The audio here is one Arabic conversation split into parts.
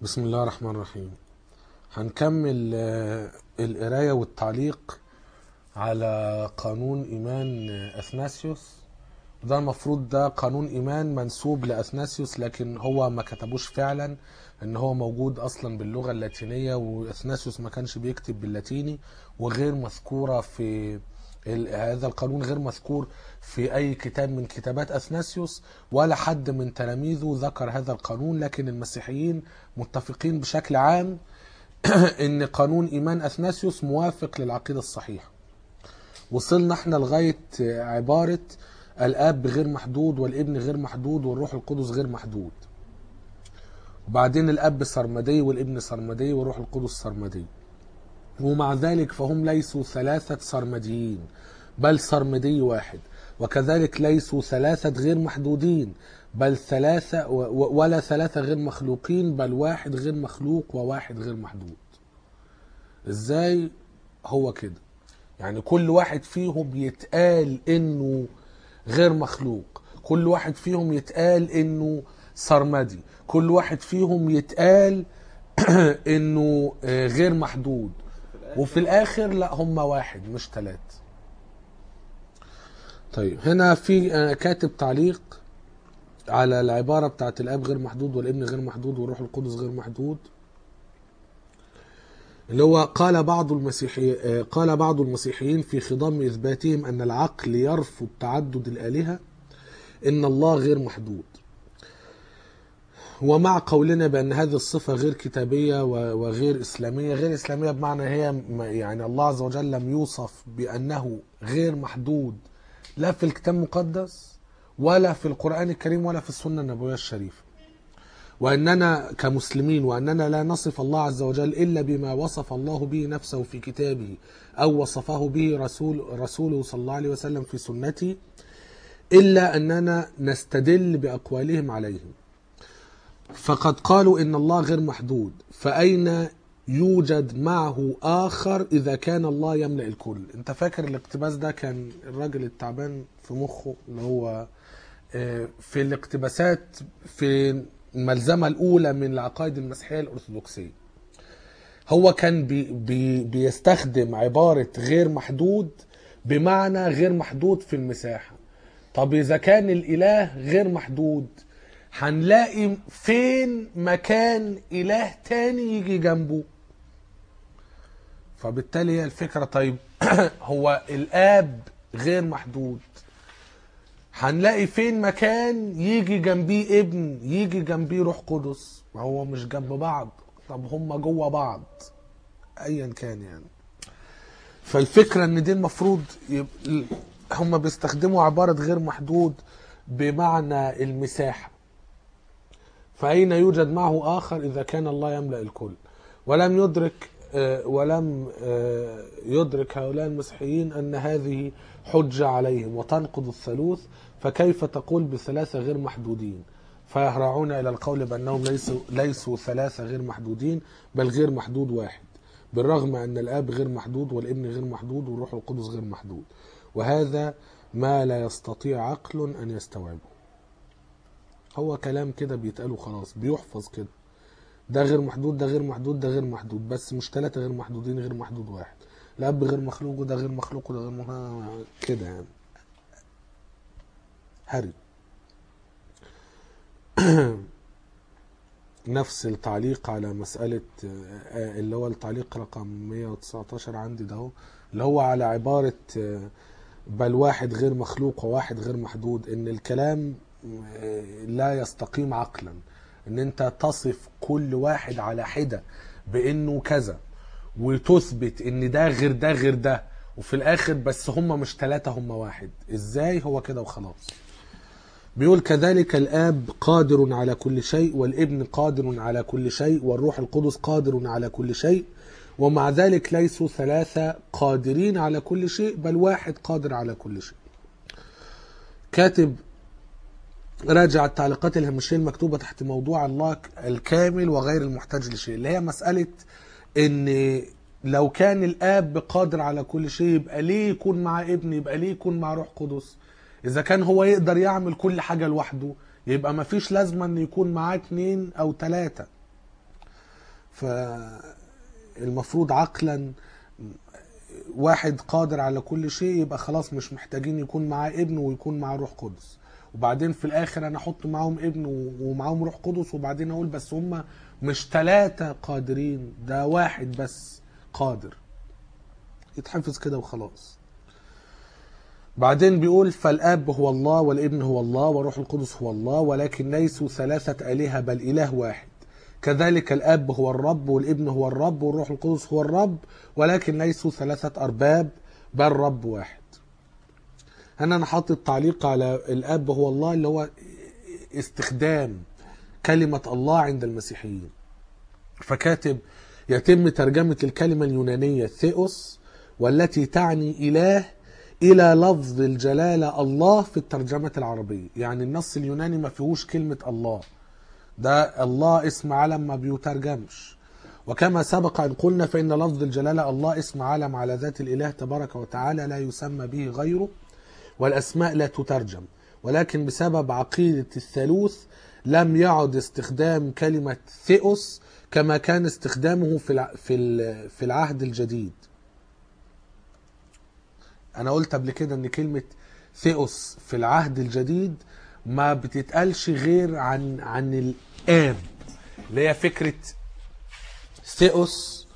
بسم الله الرحمن الرحيم. هنكمل القراية والتعليق على قانون إيمان أثناسيوس. ده المفروض ده قانون إيمان منسوب لأثناسيوس، لكن هو ما كتبوش فعلا، ان هو موجود اصلا باللغة اللاتينية، وأثناسيوس ما كانش بيكتب باللاتيني، وغير مذكورة في هذا القانون غير مذكور في اي كتاب من كتابات أثناسيوس، ولا حد من تلاميذه ذكر هذا القانون. لكن المسيحيين متفقين بشكل عام ان قانون ايمان أثناسيوس موافق للعقيدة الصحيحة. وصلنا احنا لغاية عبارة الاب غير محدود، والابن غير محدود، والروح القدس غير محدود. وبعدين الاب سرمدي، والابن سرمدي، والروح القدس سرمدي. ومع ذلك فهم ليسوا ثلاثة سرمديين، بل سرمدي واحد. وكذلك ليسوا ثلاثة غير محدودين، بل ثلاثة ولا ثلاثة غير مخلوقين، بل واحد غير مخلوق وواحد غير محدود. ازاي هو كده؟ يعني كل واحد فيهم يتقال انه غير مخلوق، كل واحد فيهم يتقال انه سرمدي، كل واحد فيهم يتقال انه غير محدود، وفي الاخر لا، هم واحد مش ثلاثة. طيب هنا في كاتب تعليق على العبارة بتاعت الاب غير محدود، والابن غير محدود، والروح القدس غير محدود، اللي هو قال بعض المسيحيين في خضم إثباتهم أن العقل يرفض تعدد الآلهة إن الله غير محدود. ومع قولنا بأن هذه الصفة غير كتابية وغير إسلامية. غير إسلامية بمعنى هي يعني الله عز وجل لم يوصف بأنه غير محدود، لا في الكتاب المقدس ولا في القرآن الكريم ولا في السنة النبوية الشريفة. وأننا كمسلمين وأننا لا نصف الله عز وجل إلا بما وصف الله به نفسه في كتابه، أو وصفه به رسوله صلى الله عليه وسلم في سنته، إلا أننا نستدل بأقوالهم عليهم. فقد قالوا إن الله غير محدود، فأين يوجد معه آخر إذا كان الله يملأ الكل؟ أنت فاكر الاقتباس ده كان الراجل التعبان في مخه، اللي هو في الاقتباسات في الملزمة الأولى من العقائد المسيحية الأرثوذكسية. هو كان بيستخدم عبارة غير محدود بمعنى غير محدود في المساحة. طب إذا كان الإله غير محدود، هنلاقي فين مكان إله تاني يجي جنبه؟ فبالتالي هي الفكرة. طيب هو الآب غير محدود، هنلاقي فين مكان يجي جنبيه ابن، يجي جنبيه روح قدس؟ ما هو مش جنب بعض. طب هم جوه بعض ايا كان يعني. فالفكرة ان دي المفروض هم بيستخدموا عبارة غير محدود بمعنى المساحة. فأين يوجد معه آخر إذا كان الله يملأ الكل؟ ولم يدرك هؤلاء المسيحيين أن هذه حجة عليهم وتنقض الثالوث. فكيف تقول بثلاثة غير محدودين؟ فيهرعون إلى القول بأنهم ليسوا ثلاثة غير محدودين، بل غير محدود واحد، بالرغم أن الآب غير محدود، والابن غير محدود، والروح القدس غير محدود. وهذا ما لا يستطيع عقل أن يستوعبه. هو كلام كده بيتقاله خلاص، بيحفظ كده. ده غير محدود، ده غير محدود، ده غير محدود، بس مش ثلاثة غير محدودين، غير محدود واحد. الأب غير مخلوق، وده غير مخلوق، وده غير مخلوق، كده يعني هري. نفس التعليق على مسألة اللي هو التعليق رقم 119 عندي ده، اللي هو على عبارة بل واحد غير مخلوق وواحد غير محدود، ان الكلام لا يستقيم عقلا ان انت تصف كل واحد على حدة بانه كذا، وتثبت ان ده غير ده غير ده، وفي الاخر بس هم مش ثلاثة، هم واحد. ازاي هو كده وخلاص؟ بيقول كذلك الآب قادر على كل شيء، والابن قادر على كل شيء، والروح القدس قادر على كل شيء، ومع ذلك ليسوا ثلاثة قادرين على كل شيء، بل واحد قادر على كل شيء. كاتب راجع التعليقات الهامشية المكتوبة تحت موضوع الله الكامل وغير المحتاج لشيء، اللي هي مسألة ان لو كان الآب قادر على كل شيء، يبقى ليه يكون مع ابن؟ يبقى ليه يكون مع روح قدس؟ إذا كان هو يقدر يعمل كل حاجة لوحده، يبقى مفيش لازمة أن يكون معاه 2 أو 3. فالمفروض عقلا واحد قادر على كل شيء يبقى خلاص مش محتاجين يكون معاه ابن ويكون معاه روح قدس. وبعدين في الاخر انا احط معاهم ابن ومعاهم روح قدس، وبعدين اقول بس هم مش 3 قادرين، ده واحد بس قادر. يتحفظ كده وخلاص. بعدين بيقول فالاب هو الله والابن هو الله وروح القدس هو الله، ولكن ليسوا 3 آلهة بل اله واحد. كذلك الاب هو الرب والابن هو الرب والروح القدس هو الرب، ولكن ليسوا 3 أرباب بل رب واحد. هنا انا حاطط تعليق على الاب هو الله، اللي هو استخدام كلمة الله عند المسيحيين. فكاتب يتم ترجمة الكلمة اليونانية ثيوس والتي تعني إله إلى لفظ الجلالة الله في الترجمة العربية. يعني النص اليوناني ما فيهوش كلمة الله، ده الله اسم علم ما بيترجمش. وكما سبق أن قلنا فإن لفظ الجلالة الله اسم علم على ذات الإله تبارك وتعالى لا يسمى به غيره، والأسماء لا تترجم. ولكن بسبب عقيدة الثالوث لم يعد استخدام كلمة ثيوس كما كان استخدامه في العهد الجديد. أنا قلت قبل كده أن كلمة ثيوس في العهد الجديد ما بتتقالش غير عن الآب، اللي هي فكرة ثيوس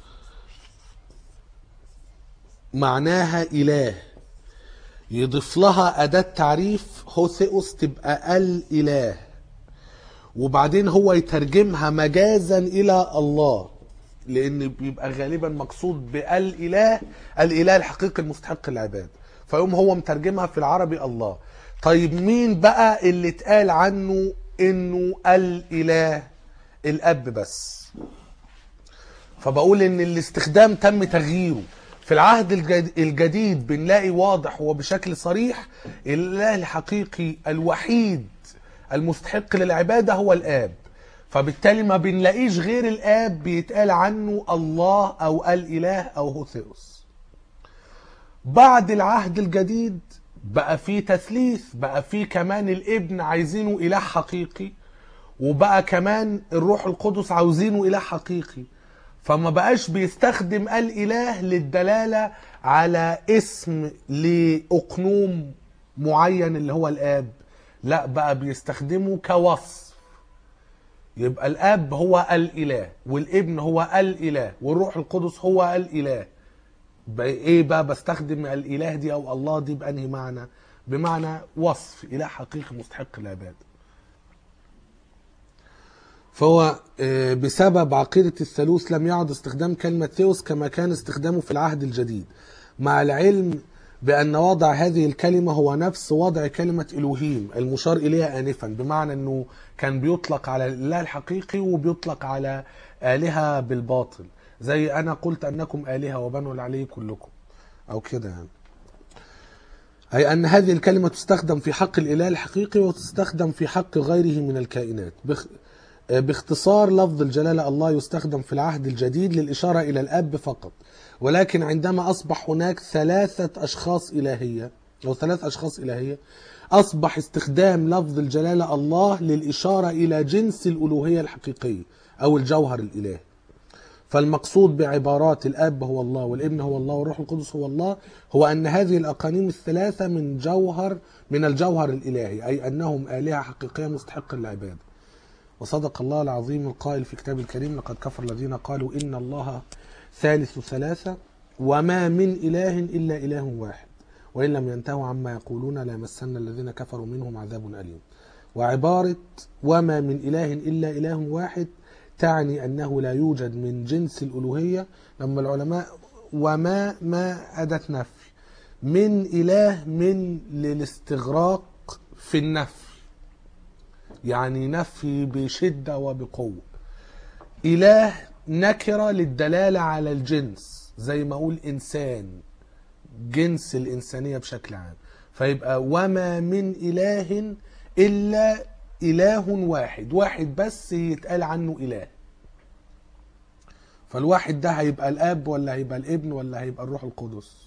معناها إله، يضيف لها أداة تعريف هوثيوس تبقى الإله، وبعدين هو يترجمها مجازا إلى الله، لأن بيبقى غالبا مقصود بالإله الإله الحقيقي المستحق العباد، فيقوم هو مترجمها في العربي الله. طيب مين بقى اللي اتقال عنه إنه الإله؟ الأب بس. فبقول إن الاستخدام تم تغييره. في العهد الجديد بنلاقي واضح وبشكل صريح الإله الحقيقي الوحيد المستحق للعبادة هو الآب، فبالتالي ما بنلاقيش غير الآب بيتقال عنه الله أو الإله أو هوثيوس. بعد العهد الجديد بقى فيه تثليث، بقى فيه كمان الابن عايزينه إله حقيقي، وبقى كمان الروح القدس عاوزينه إله حقيقي. فما بقاش بيستخدم الإله للدلالة على اسم لأقنوم معين اللي هو الآب، لا بقى بيستخدمه كوصف. يبقى الآب هو الإله والابن هو الإله والروح القدس هو الإله. ايه بقى بستخدم الإله دي أو الله دي بأنهي معنى؟ بمعنى وصف إله حقيقي مستحق العبادة. فهو بسبب عقيدة الثالوث لم يعد استخدام كلمة ثيوس كما كان استخدامه في العهد الجديد، مع العلم بأن وضع هذه الكلمة هو نفس وضع كلمة إلوهيم المشار إليها آنفا، بمعنى أنه كان بيطلق على الإله الحقيقي وبيطلق على آلهة بالباطل، زي أنا قلت أنكم آلهة وبنو العلي كلكم أو كده يعني. أي أن هذه الكلمة تستخدم في حق الإله الحقيقي وتستخدم في حق غيره من الكائنات. باختصار لفظ الجلالة الله يستخدم في العهد الجديد للإشارة إلى الأب فقط، ولكن عندما أصبح هناك 3 أشخاص إلهية أو 3 أشخاص إلهية أصبح استخدام لفظ الجلالة الله للإشارة إلى جنس الألوهية الحقيقية أو الجوهر الإلهي. فالمقصود بعبارات الأب هو الله والابن هو الله والروح القدس هو الله هو أن هذه الأقانيم ال3 من الجوهر الإلهي، أي أنهم آلهة حقيقية مستحقة للعبادة. وصدق الله العظيم القائل في كتاب الكريم لقد كفر الذين قالوا إن الله ثالث ثلاثة وما من إله إلا إله واحد وإن لم ينتهوا عما يقولون ليمسن الذين كفروا منهم عذاب أليم. وعبارة وما من إله إلا إله واحد تعني أنه لا يوجد من جنس الألوهية. لما العلماء ما أداة نفي، من إله من للاستغراق في النفي، يعني نفي بشدة وبقوة. إله نكرة للدلالة على الجنس، زي ما أقول إنسان، جنس الإنسانية بشكل عام. فيبقى وما من إله إلا إله واحد، واحد بس يتقال عنه إله. فالواحد ده هيبقى الأب ولا هيبقى الابن ولا هيبقى الروح القدس؟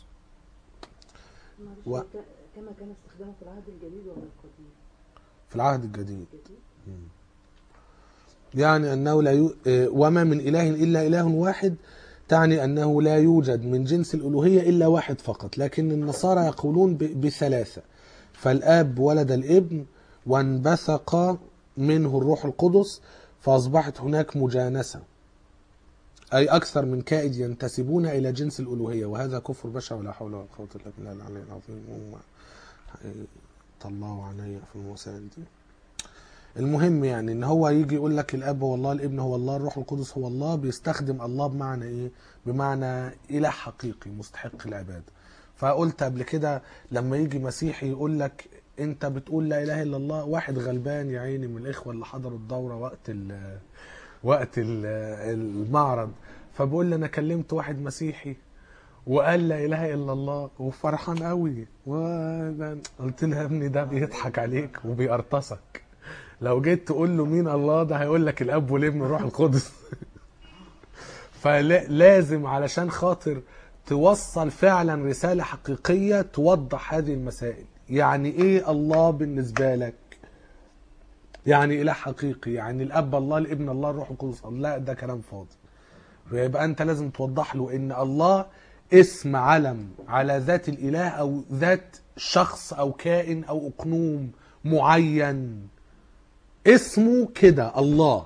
كما كان استخدامه في العهد الجديد ولا القديم؟ في العهد الجديد. يعني أنه لا وما من إله إلا إله واحد، تعني أنه لا يوجد من جنس الألوهية إلا واحد فقط. لكن النصارى يقولون بثلاثة، فالآب ولد الابن وانبثق منه الروح القدس، فأصبحت هناك مجانسة، أي أكثر من كائد ينتسبون إلى جنس الألوهية، وهذا كفر بشع ولا حول ولا قوة إلا بالله العلي العظيم. طلعوا عليا في المسائل دي. المهم يعني ان هو يجي يقول لك الاب هو الله، الابن هو الله، الروح القدس هو الله، بيستخدم الله بمعنى ايه؟ بمعنى اله حقيقي مستحق العباده. فقلت قبل كده لما يجي مسيحي يقول لك انت بتقول لا اله الا الله، واحد غلبان يا عيني من الاخوه اللي حضروا الدوره وقت المعرض، فبقول لي انا كلمت واحد مسيحي وقال لا اله الا الله وفرحان قوي، قلت له يا ابني ده بيضحك عليك وبيقرطسك. لو جيت تقول له مين الله، ده هيقول لك الاب والابن والروح القدس. فلازم علشان خاطر توصل فعلا رسالة حقيقية توضح هذه المسائل. يعني ايه الله بالنسبة لك؟ يعني اله حقيقي، يعني الاب الله، الابن الله، الروح القدس الله؟ لا، ده كلام فاضي. ويبقى انت لازم توضح له ان الله اسم علم على ذات الاله، او ذات شخص او كائن او اقنوم معين اسمه كده الله.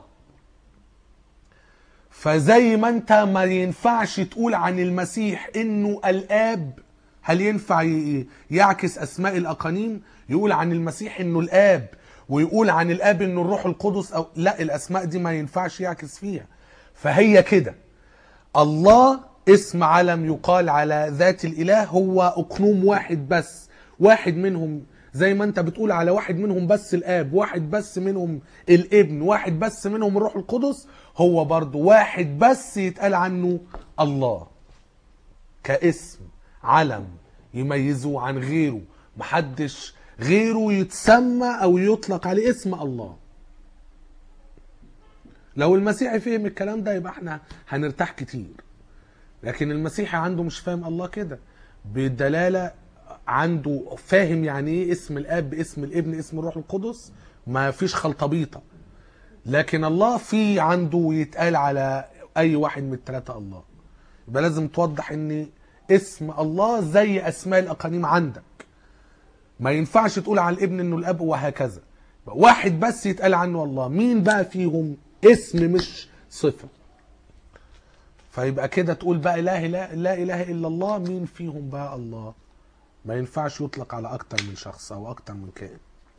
فزي ما انت ما ينفعش تقول عن المسيح انه الاب، هل ينفع يعكس اسماء الاقانيم؟ يقول عن المسيح انه الاب ويقول عن الاب انه الروح القدس؟ او لا، الاسماء دي ما ينفعش يعكس فيها. فهي كده، الله اسم علم يقال على ذات الاله، هو اقنوم واحد بس، واحد منهم زي ما انت بتقول على واحد منهم بس الاب، واحد بس منهم الابن، واحد بس منهم الروح القدس، هو برضو واحد بس يتقال عنه الله كاسم علم يميزه عن غيره. محدش غيره يتسمى او يطلق عليه اسم الله. لو المسيحي فهم الكلام ده يبقى احنا هنرتاح كتير. لكن المسيحي عنده مش فاهم الله كده بالدلالة، عنده فاهم يعني ايه اسم الاب، اسم الابن، اسم الروح القدس، ما فيش خلطبيطة. لكن الله في عنده يتقال على اي واحد من الثلاثة الله. يبقى لازم توضح ان اسم الله زي اسماء الاقانيم عندك، ما ينفعش تقول على الابن انه الاب وهكذا. واحد بس يتقال عنه الله، مين بقى فيهم؟ اسم مش صفة. فيبقى كده تقول بقى لا اله الا الله، مين فيهم بقى الله؟ ما ينفعش يطلق على اكتر من شخص او اكتر من كائن.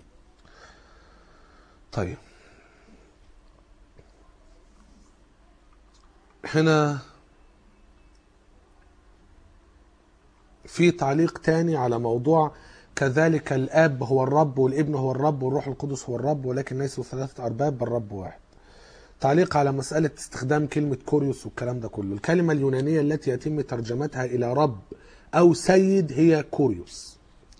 طيب هنا في تعليق تاني على موضوع كذلك الاب هو الرب والابن هو الرب والروح القدس هو الرب، ولكن ليسوا ثلاثة ارباب بل رب واحد. تعليق على مسألة استخدام كلمة كوريوس والكلام ده كله. الكلمة اليونانية التي يتم ترجمتها إلى رب أو سيد هي كوريوس.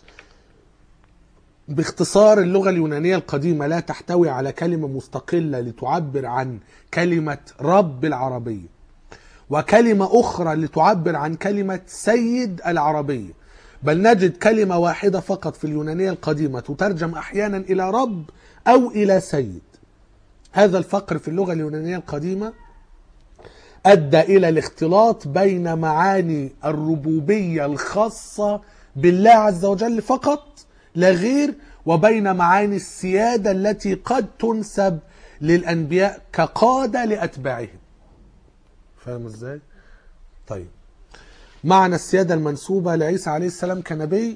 باختصار، اللغة اليونانية القديمة لا تحتوي على كلمة مستقلة لتعبر عن كلمة رب العربية، وكلمة أخرى لتعبر عن كلمة سيد العربية، بل نجد كلمة واحدة فقط في اليونانية القديمة تترجم أحيانا إلى رب أو إلى سيد. هذا الفقر في اللغة اليونانية القديمة أدى إلى الاختلاط بين معاني الربوبية الخاصة بالله عز وجل فقط لا غير، وبين معاني السيادة التي قد تنسب للأنبياء كقادة لأتباعهم. فاهم ازاي؟ طيب، معنى السيادة المنسوبة لعيسى عليه السلام كنبي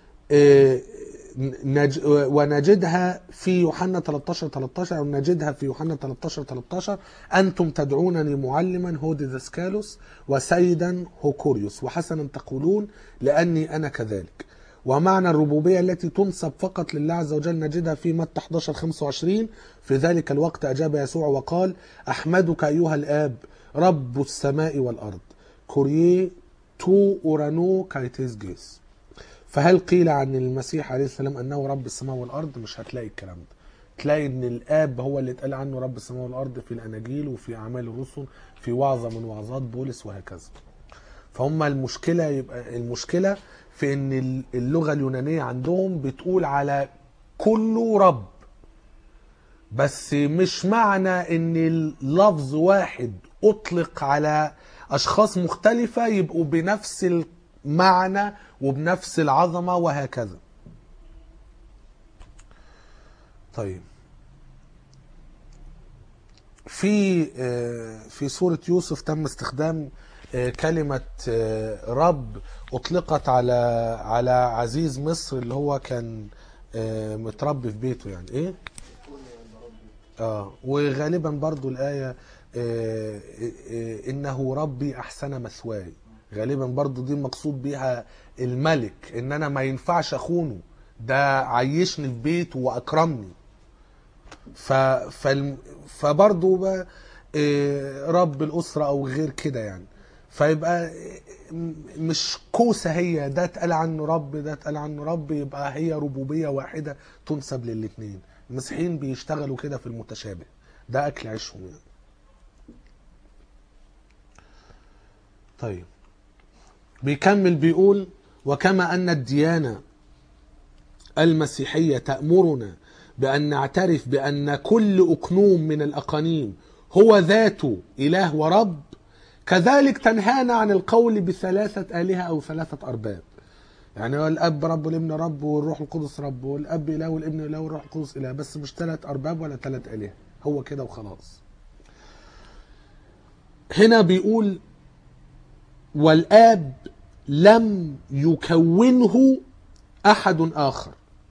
ونجدها في يوحنا 13:13، أو نجدها في يوحنا 13:13: أنتم تدعونني معلما هو ديداسكالوس وسيدا هو كوريوس، وحسنا تقولون لأني أنا كذلك. ومعنى الربوبية التي تنسب فقط لله عز وجل نجدها في متى 11:25: في ذلك الوقت أجاب يسوع وقال: أحمدك أيها الآب رب السماء والأرض، كوريي تو أورانو كايتيز جيس. فهل قيل عن المسيح عليه السلام أنه رب السماء والأرض؟ مش هتلاقي الكلام ده. تلاقي أن الآب هو اللي اتقال عنه رب السماء والأرض في الأناجيل وفي أعمال الرسل، في وعظة من وعظات بولس وهكذا. فهم المشكلة، يبقى المشكلة في أن اللغة اليونانية عندهم بتقول على كله رب، بس مش معنى ان اللفظ واحد اطلق على اشخاص مختلفة يبقوا بنفس المعنى وبنفس العظمة وهكذا. طيب في سورة يوسف تم استخدام كلمة رب اطلقت على عزيز مصر اللي هو كان متربي في بيته، يعني ايه وغالبا برضو الآية إنه ربي أحسن مثواي، غالبا برضو دي مقصود بيها الملك، إن أنا ما ينفعش أخونه، ده عيشني في بيته وأكرمني. فبرضو رب الأسرة أو غير كده يعني. فيبقى مش كوسة، هي ده اتقال عنه رب ده اتقال عنه رب، يبقى هي ربوبية واحدة تنسب للاتنين. المسيحيين بيشتغلوا كده في المتشابه، ده أكل عيشهم يعني. طيب بيكمل بيقول: وكما أن الديانة المسيحية تأمرنا بأن نعترف بأن كل أقنوم من الأقانيم هو ذاته إله ورب، كذلك تنهانا عن القول بثلاثة آلهة أو ثلاثة أرباب. يعني هو الأب رب والابن رب والروح القدس رب، والأب إله والابن إله والروح القدس إله، بس مش 3 أرباب ولا 3 آلهة، هو كده وخلاص. هنا بيقول: والآب لم يكونه أحد آخر،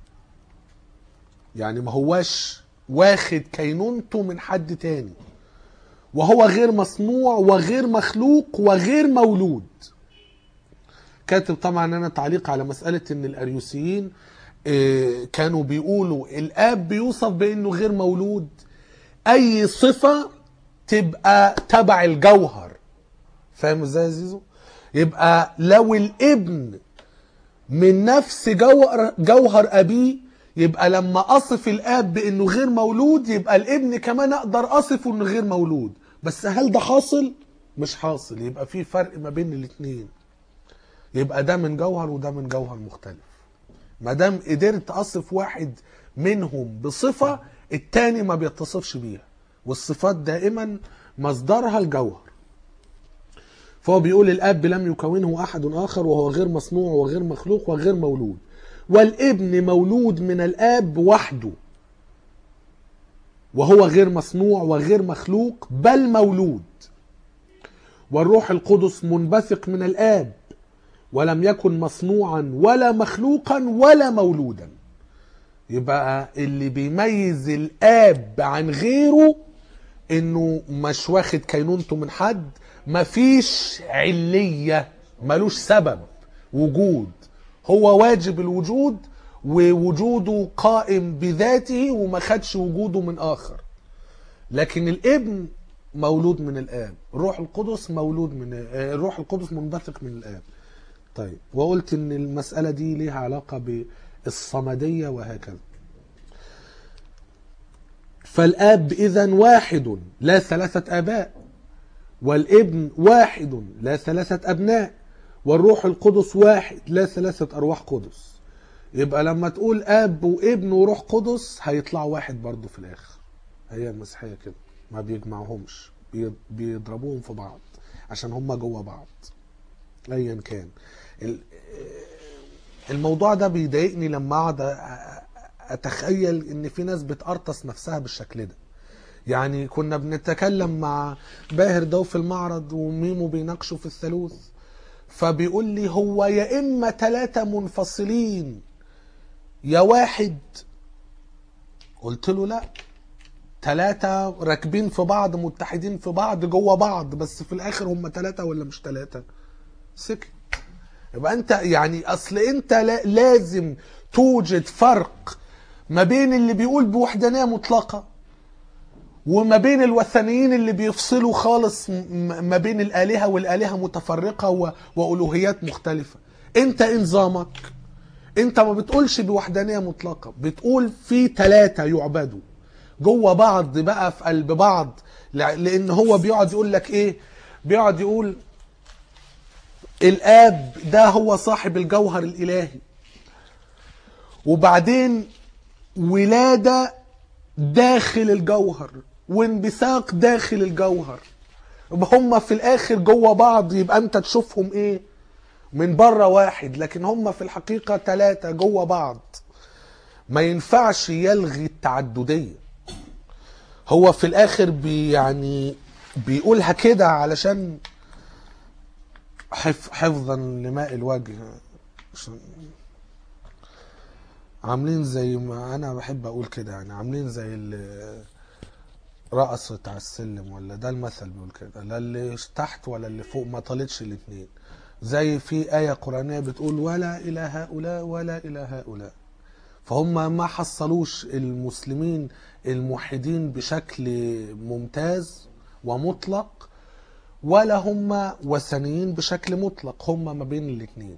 يعني ما هواش واخد كينونته من حد تاني، وهو غير مصنوع وغير مخلوق وغير مولود. كاتب طبعا انا تعليق على مسألة ان الاريوسيين كانوا بيقولوا الاب بيوصف بانه غير مولود، اي صفة تبقى تبع الجوهر. فاهم ازاي يا زيزو؟ يبقى لو الابن من نفس جوهر ابيه، يبقى لما اصف الاب بانه غير مولود، يبقى الابن كمان اقدر اصفه انه غير مولود. بس هل ده حاصل؟ مش حاصل. يبقى في فرق ما بين الاثنين، يبقى ده من جوهر وده من جوهر مختلف. ما دام قدرت اصف واحد منهم بصفة التاني ما بيتصفش بيها، والصفات دائما مصدرها الجوهر. فهو بيقول الاب لم يكونه احد اخر، وهو غير مصنوع وغير مخلوق وغير مولود، والابن مولود من الاب وحده، وهو غير مصنوع وغير مخلوق بل مولود، والروح القدس منبثق من الاب، ولم يكن مصنوعا ولا مخلوقا ولا مولودا. يبقى اللي بيميز الاب عن غيره انه مش واخد كينونته من حد، مفيش علية، ملوش سبب وجود، هو واجب الوجود ووجوده قائم بذاته وما خدش وجوده من آخر. لكن الابن مولود من الآب، الروح القدس مولود من الروح القدس منبثق من الآب. طيب وقلت ان المسألة دي ليها علاقة بالصمدية وهكذا. فالآب إذن واحد لا 3 آباء، والابن واحد لا 3 أبناء، والروح القدس واحد لا 3 أرواح قدس. يبقى لما تقول آب وابن وروح قدس هيطلعوا واحد برضو في الآخر. هي المسيحية كده، ما بيجمعهمش، بيضربوهم في بعض عشان هم جوه بعض. أيا كان الموضوع ده بيضايقني لما اقعد اتخيل ان في ناس بتقرطس نفسها بالشكل ده. يعني كنا بنتكلم مع باهر ده في المعرض وميمو بيناقشوا في الثالوث، فبيقول لي هو يا اما 3 منفصلين يا واحد. قلت له لا، 3 راكبين في بعض متحدين في بعض جوه بعض، بس في الاخر هم 3 ولا مش 3؟ سكت. يبقى انت يعني اصل انت لازم توجد فرق ما بين اللي بيقول بوحدانية مطلقة وما بين الوثنيين اللي بيفصلوا خالص ما بين الآلهة والآلهة متفرقة وألوهيات مختلفة. انت انظامك انت ما بتقولش بوحدانية مطلقة، بتقول في 3 يعبدوا جوه بعض بقى في قلب بعض. لان هو بيقعد يقول لك ايه، بيقعد يقول الآب ده هو صاحب الجوهر الإلهي، وبعدين ولادة داخل الجوهر وانبثاق داخل الجوهر. هم في الاخر جوه بعض، يبقى انت تشوفهم ايه؟ من بره واحد، لكن هم في الحقيقة 3 جوه بعض. ما ينفعش يلغي التعددية. هو في الاخر يعني بيقولها كده علشان حفظا لماء الوجه. عاملين زي ما انا بحب اقول كده، يعني عاملين زي اللي رقصت على السلم، ولا ده المثل بيقول كده، لا اللي تحت ولا اللي فوق ما طالتش الاتنين. زي في آية قرآنية بتقول ولا إلى هؤلاء ولا إلى هؤلاء. فهم ما حصلوش المسلمين الموحدين بشكل ممتاز ومطلق، ولا هم وثنيين بشكل مطلق، هم ما بين الاتنين.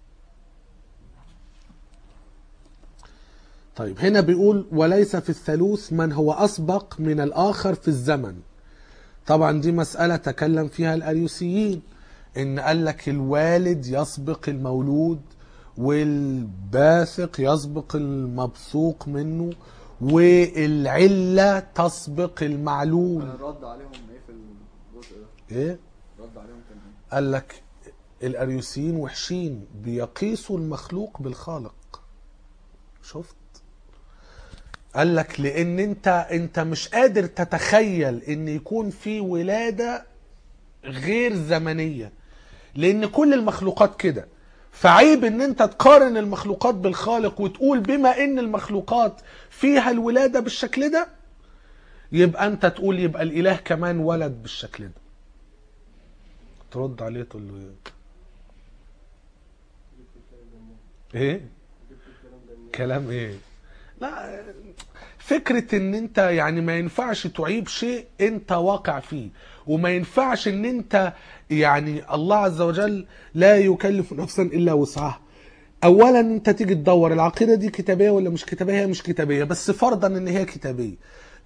طيب هنا بيقول وليس في الثالوث من هو أسبق من الآخر في الزمن. طبعا دي مسألة تكلم فيها الأريوسيين، إن قال لك الوالد يسبق المولود، والباثق يسبق المبثوق منه، والعلة تسبق المعلول. الرد عليهم ايه في الجزء ده؟ ايه؟ الرد عليهم كان ايه؟ قال لك الأريوسيين وحشين، بيقيسوا المخلوق بالخالق. شفت؟ قال لك لان انت مش قادر تتخيل ان يكون في ولادة غير زمنية، لان كل المخلوقات كده. فعيب ان انت تقارن المخلوقات بالخالق وتقول بما ان المخلوقات فيها الولادة بالشكل ده، يبقى انت تقول يبقى الاله كمان ولد بالشكل ده. ترد عليه تقول له ايه؟ كلام ايه؟ لا، فكرة ان انت يعني ما ينفعش تعيب شيء انت واقع فيه، وما ينفعش ان انت يعني الله عز وجل لا يكلف نفسا الا وسعها. اولا انت تيجي تدور العقيدة دي كتابية ولا مش كتابية، هي مش كتابية، بس فرضا ان هي كتابية.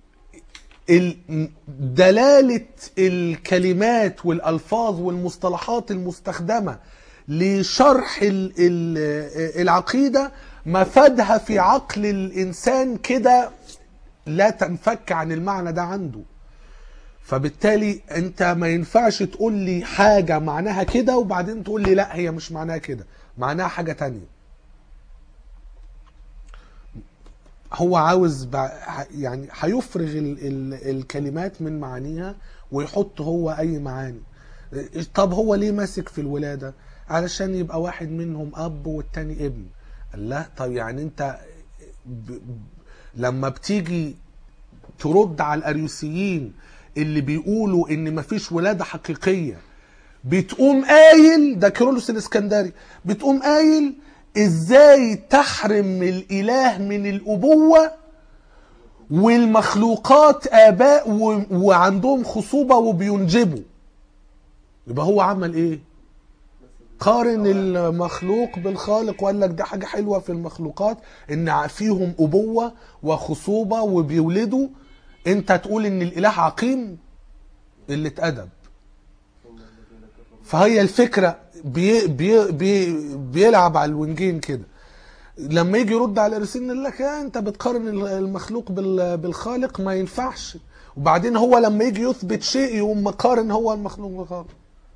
دلالة الكلمات والالفاظ والمصطلحات المستخدمة لشرح العقيدة مفادها في عقل الإنسان كده لا تنفك عن المعنى ده عنده. فبالتالي انت ما ينفعش تقول لي حاجة معناها كده وبعدين تقول لي لا هي مش معناها كده، معناها حاجة تانية. هو عاوز يعني هيفرغ الكلمات من معانيها ويحط هو اي معاني. طب هو ليه ماسك في الولادة؟ علشان يبقى واحد منهم اب والتاني ابن. لا، طب يعني انت لما بتيجي ترد على الاريوسيين اللي بيقولوا ان مفيش ولادة حقيقية، بتقوم قايل، ده كيرلس الاسكندري، بتقوم قايل ازاي تحرم الاله من الابوة والمخلوقات اباء وعندهم خصوبة وبينجبوا. يبقى هو عمل ايه؟ قارن المخلوق بالخالق وقال لك ده حاجة حلوة في المخلوقات ان فيهم ابوة وخصوبة وبيولدوا، انت تقول ان الاله عقيم؟ اللي اتأدب. فهي الفكرة بيلعب على الونجين كده. لما يجي يرد على الارسين يقول لك انت بتقارن المخلوق بالخالق، ما ينفعش. وبعدين هو لما يجي يثبت شيء يقوم مقارن هو المخلوق بالخالق.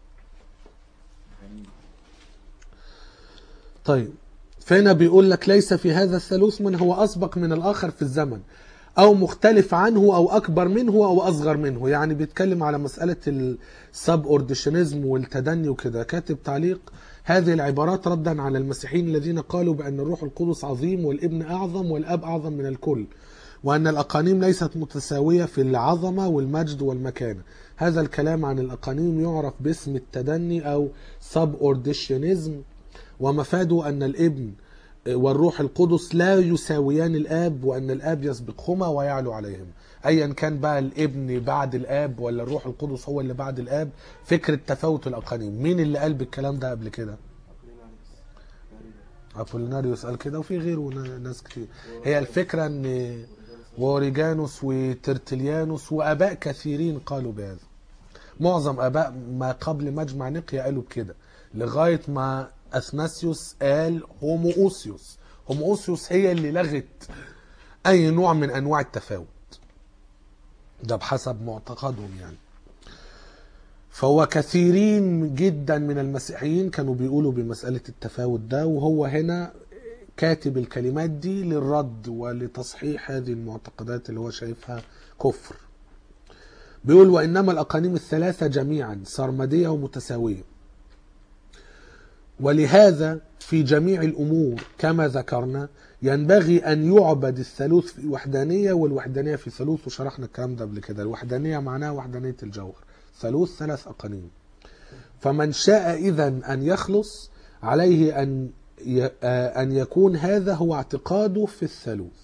طيب فهنا بيقول لك ليس في هذا الثالوث من هو أسبق من الآخر في الزمن أو مختلف عنه أو أكبر منه أو أصغر منه. يعني بيتكلم على مسألة السب أورديشنزم والتدني وكده. كاتب تعليق: هذه العبارات ردا على المسيحيين الذين قالوا بأن الروح القدس عظيم والابن أعظم والأب أعظم من الكل، وأن الأقانيم ليست متساوية في العظمة والمجد والمكانة. هذا الكلام عن الأقانيم يعرف باسم التدني أو سب أورديشنزم، ومفاده أن الابن والروح القدس لا يساويان الآب، وأن الآب يسبقهما ويعلو عليهم. أيا كان بقى الابن بعد الآب ولا الروح القدس هو اللي بعد الآب، فكرة تفاوت الأقانيم. مين اللي قال بالكلام ده قبل كده؟ أبوليناريوس قال كده، وفي غيره ناس كتير. هي الفكرة أن وأوريجانوس وترتليانوس وآباء كثيرين قالوا بهذا. معظم آباء ما قبل مجمع نقيا قالوا بكده، لغاية ما أثناسيوس قال هومووسيوس. هومووسيوس هي اللي لغت أي نوع من أنواع التفاوت. ده بحسب معتقدهم يعني. فهو كثيرين جدا من المسيحيين كانوا بيقولوا بمسألة التفاوت ده، وهو هنا كاتب الكلمات دي للرد ولتصحيح هذه المعتقدات اللي هو شايفها كفر. بيقول: وإنما الأقانيم الثلاثة جميعا سرمدية ومتساوية، ولهذا في جميع الأمور كما ذكرنا ينبغي أن يعبد الثالوث في وحدانية والوحدانية في ثالوث، وشرحنا الكلام ده قبل كده. الوحدانية معناها وحدانية الجوهر، ثالوث ثلاث أقانيم. فمن شاء إذن أن يخلص عليه أن يكون هذا هو اعتقاده في الثالوث.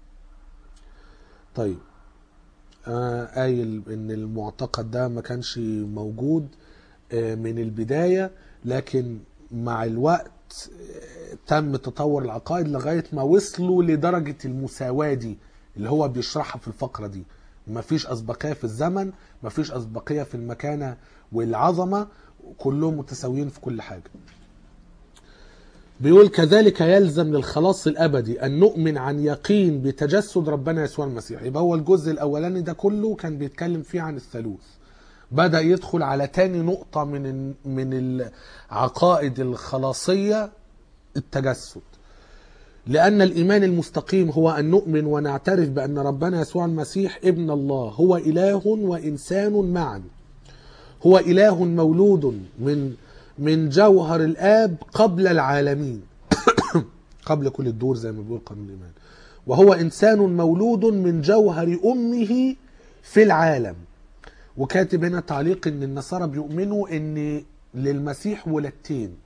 طيب، قايل ان المعتقد ده ما كانش موجود من البداية، لكن مع الوقت تم تطور العقائد لغاية ما وصلوا لدرجة المساواة دي اللي هو بيشرحها في الفقرة دي. مفيش أسبقية في الزمن، مفيش أسبقية في المكانة والعظمة، كلهم متساويين في كل حاجة. بيقول: كذلك يلزم للخلاص الأبدي أن نؤمن عن يقين بتجسد ربنا يسوع المسيح. يبقى هو الجزء الأولاني ده كله كان بيتكلم فيه عن الثالوث، بدأ يدخل على تاني نقطة من العقائد الخلاصية، التجسد. لأن الإيمان المستقيم هو أن نؤمن ونعترف بأن ربنا يسوع المسيح ابن الله هو إله وإنسان معا، هو إله مولود من جوهر الآب قبل العالمين قبل كل الدور زي ما بيقول قانون الإيمان، وهو إنسان مولود من جوهر أمه في العالم. وكاتب هنا تعليق إن النصارى بيؤمنوا إن للمسيح ولدتين،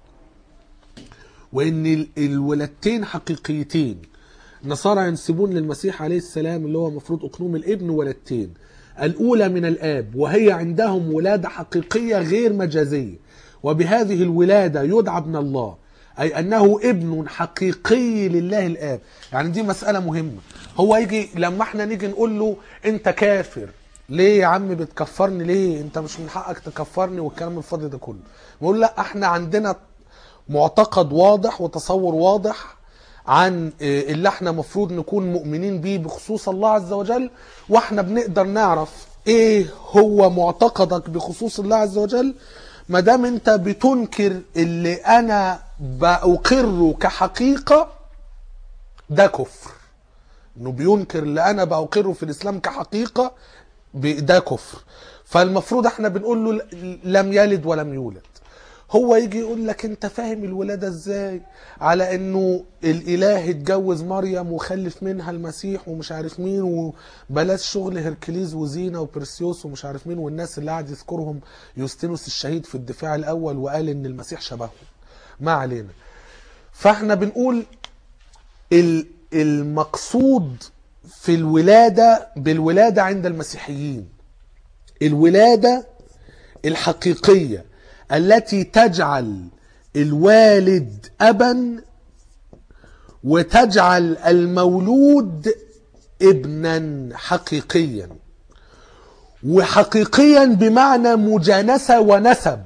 وإن الولدتين حقيقيتين. النصارى ينسبون للمسيح عليه السلام اللي هو مفروض أقنوم الابن ولدتين، الأولى من الآب، وهي عندهم ولادة حقيقية غير مجازية، وبهذه الولادة يدعى ابن الله، أي أنه ابن حقيقي لله الآب. يعني دي مسألة مهمة. هو يجي لما احنا نيجي نقول له أنت كافر، ليه يا عم بتكفرني؟ ليه انت مش من حقك تكفرني والكلام الفاضي ده كله؟ بقول لا، احنا عندنا معتقد واضح وتصور واضح عن اللي احنا مفروض نكون مؤمنين بيه بخصوص الله عز وجل، واحنا بنقدر نعرف ايه هو معتقدك بخصوص الله عز وجل. ما دام انت بتنكر اللي انا بأقره كحقيقة، ده كفر. انه بينكر اللي انا بأقره في الاسلام كحقيقة، ده كفر. فالمفروض احنا بنقول له لم يلد ولم يولد. هو يجي يقول لك انت فاهم الولادة ازاي؟ على انه الاله اتجوز مريم وخلف منها المسيح ومش عارف مين، وبلاش شغل هركليز وزينة وبرسيوس ومش عارف مين، والناس اللي قاعد يذكرهم يوستينوس الشهيد في الدفاع الاول وقال ان المسيح شبهه. ما علينا. فاحنا بنقول المقصود في الولادة بالولادة عند المسيحيين الولادة الحقيقية التي تجعل الوالد أبا وتجعل المولود ابنا حقيقيا، وحقيقيا بمعنى مجانسة ونسب،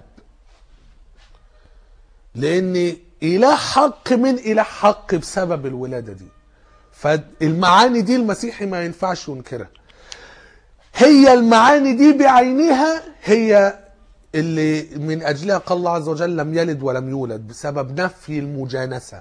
لأن إله حق من إله حق بسبب الولادة دي. فالمعاني دي المسيحي ما ينفعش ينكرها. هي المعاني دي بعينها هي اللي من أجلها قال الله عز وجل لم يلد ولم يولد، بسبب نفي المجانسة.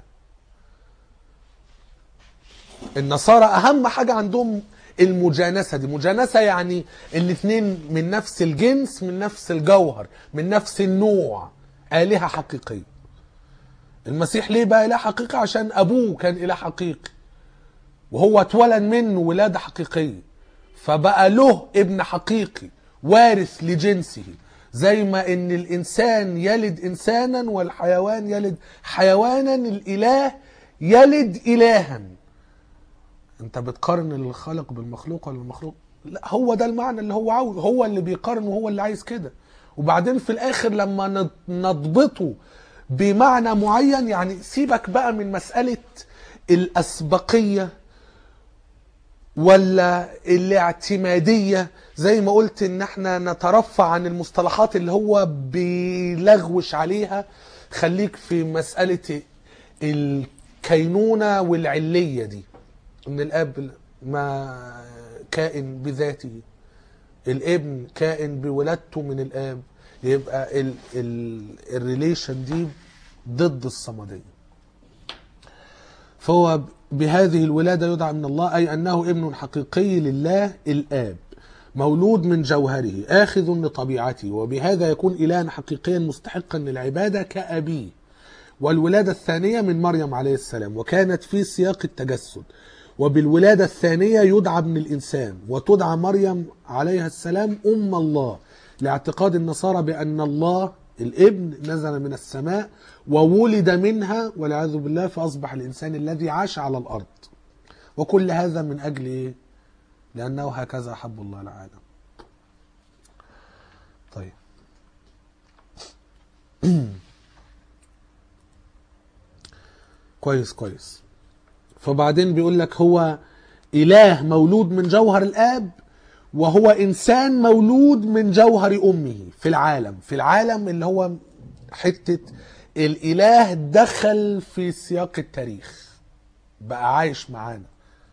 النصارى أهم حاجة عندهم المجانسة دي. مجانسة يعني الاثنين من نفس الجنس، من نفس الجوهر، من نفس النوع، آلهة حقيقية. المسيح ليه بقى إله حقيقي؟ عشان أبوه كان إله حقيقي وهو اتولد منه ولادة حقيقية، فبقى له ابن حقيقي وارث لجنسه. زي ما ان الانسان يلد انسانا والحيوان يلد حيوانا، الاله يلد الها. انت بتقارن الخالق بالمخلوق ولا المخلوق؟ لا، هو ده المعنى اللي هو عاوز، هو اللي بيقارن وهو اللي عايز كده. وبعدين في الاخر لما نضبطه بمعنى معين، يعني سيبك بقى من مسألة الأسبقية ولا الاعتمادية، زي ما قلت ان احنا نترفع عن المصطلحات اللي هو بيلغوش عليها. خليك في مسألة الكينونة والعلية دي، ان الاب ما كائن بذاته، الابن كائن بولادته من الاب، يبقى الريليشن دي ضد الصمدية. فهو بهذه الولادة يدعى من الله، أي أنه ابن حقيقي لله الآب، مولود من جوهره، آخذ لطبيعته، وبهذا يكون إلها حقيقيا مستحقا للعبادة كأبيه. والولادة الثانية من مريم عليه السلام، وكانت في سياق التجسد. وبالولادة الثانية يدعى ابن الإنسان، وتدعى مريم عليها السلام أم الله، لاعتقاد النصارى بأن الله الابن نزل من السماء وولد منها والعياذ بالله، فأصبح الإنسان الذي عاش على الأرض. وكل هذا من أجل إيه؟ لأنه هكذا أحب الله العالم. طيب كويس. فبعدين بيقول لك هو إله مولود من جوهر الآب، وهو إنسان مولود من جوهر أمه في العالم اللي هو حتة الإله دخل في سياق التاريخ، بقى عايش معانا.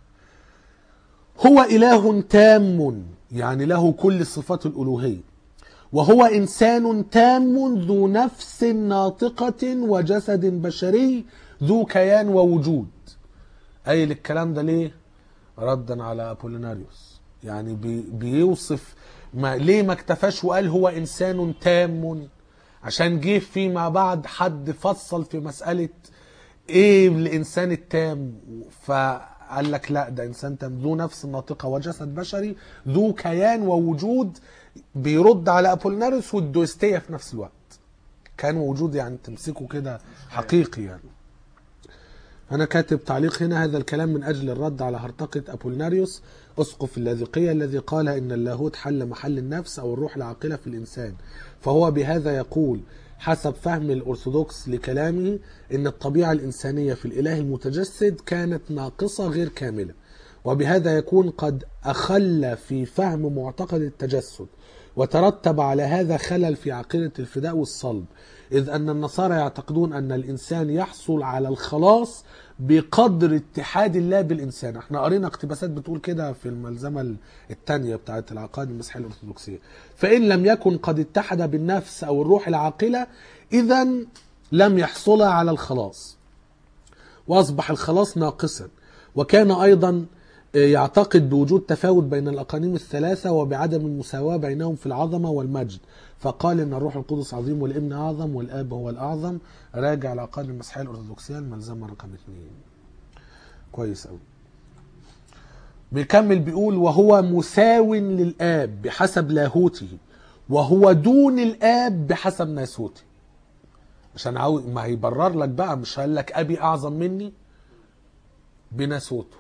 هو إله تام، يعني له كل صفات الألوهية، وهو إنسان تام ذو نفس ناطقة وجسد بشري ذو كيان ووجود. أي الكلام ده ليه؟ ردا على أبوليناريوس، يعني بيوصف ليه ما اكتفاش وقال هو إنسان تام، عشان جه فيما بعد حد فصل في مسألة ايه الإنسان التام، فقال لك لا، ده إنسان تام ذو نفس ناطقة وجسد بشري ذو كيان ووجود، بيرد على أبوليناريوس والدوستية في نفس الوقت. كان وجود يعني تمسكه كده حقيقي. يعني أنا كاتب تعليق هنا: هذا الكلام من أجل الرد على هرطقة أبوليناريوس أسقف اللاذقية، الذي قال إن اللاهوت حل محل النفس أو الروح العاقلة في الإنسان. فهو بهذا يقول حسب فهم الأرثوذكس لكلامه إن الطبيعة الإنسانية في الإله المتجسد كانت ناقصة غير كاملة، وبهذا يكون قد أخل في فهم معتقد التجسد، وترتب على هذا خلل في عقيدة الفداء والصلب، إذ أن النصارى يعتقدون أن الإنسان يحصل على الخلاص بقدر اتحاد الله بالإنسان. احنا قرينا اقتباسات بتقول كده في الملزمة الثانية بتاعة العقائد المسيحية الأرثوذكسية. فإن لم يكن قد اتحد بالنفس أو الروح العاقلة، إذن لم يحصل على الخلاص، وأصبح الخلاص ناقصا. وكان أيضا يعتقد بوجود تفاوت بين الأقانيم الثلاثة وبعدم المساواة بينهم في العظمة والمجد، فقال إن الروح القدس عظيم والابن أعظم والآب هو الأعظم. راجع العقائد المسيحية الأرثوذكسية الملزمة رقم 2. كويس أوي. بيكمل بيقول: وهو مساو للآب بحسب لاهوته، وهو دون الآب بحسب ناسوته. عشان ما هيبرر لك بقى، مش هقول لك أبي أعظم مني بناسوته.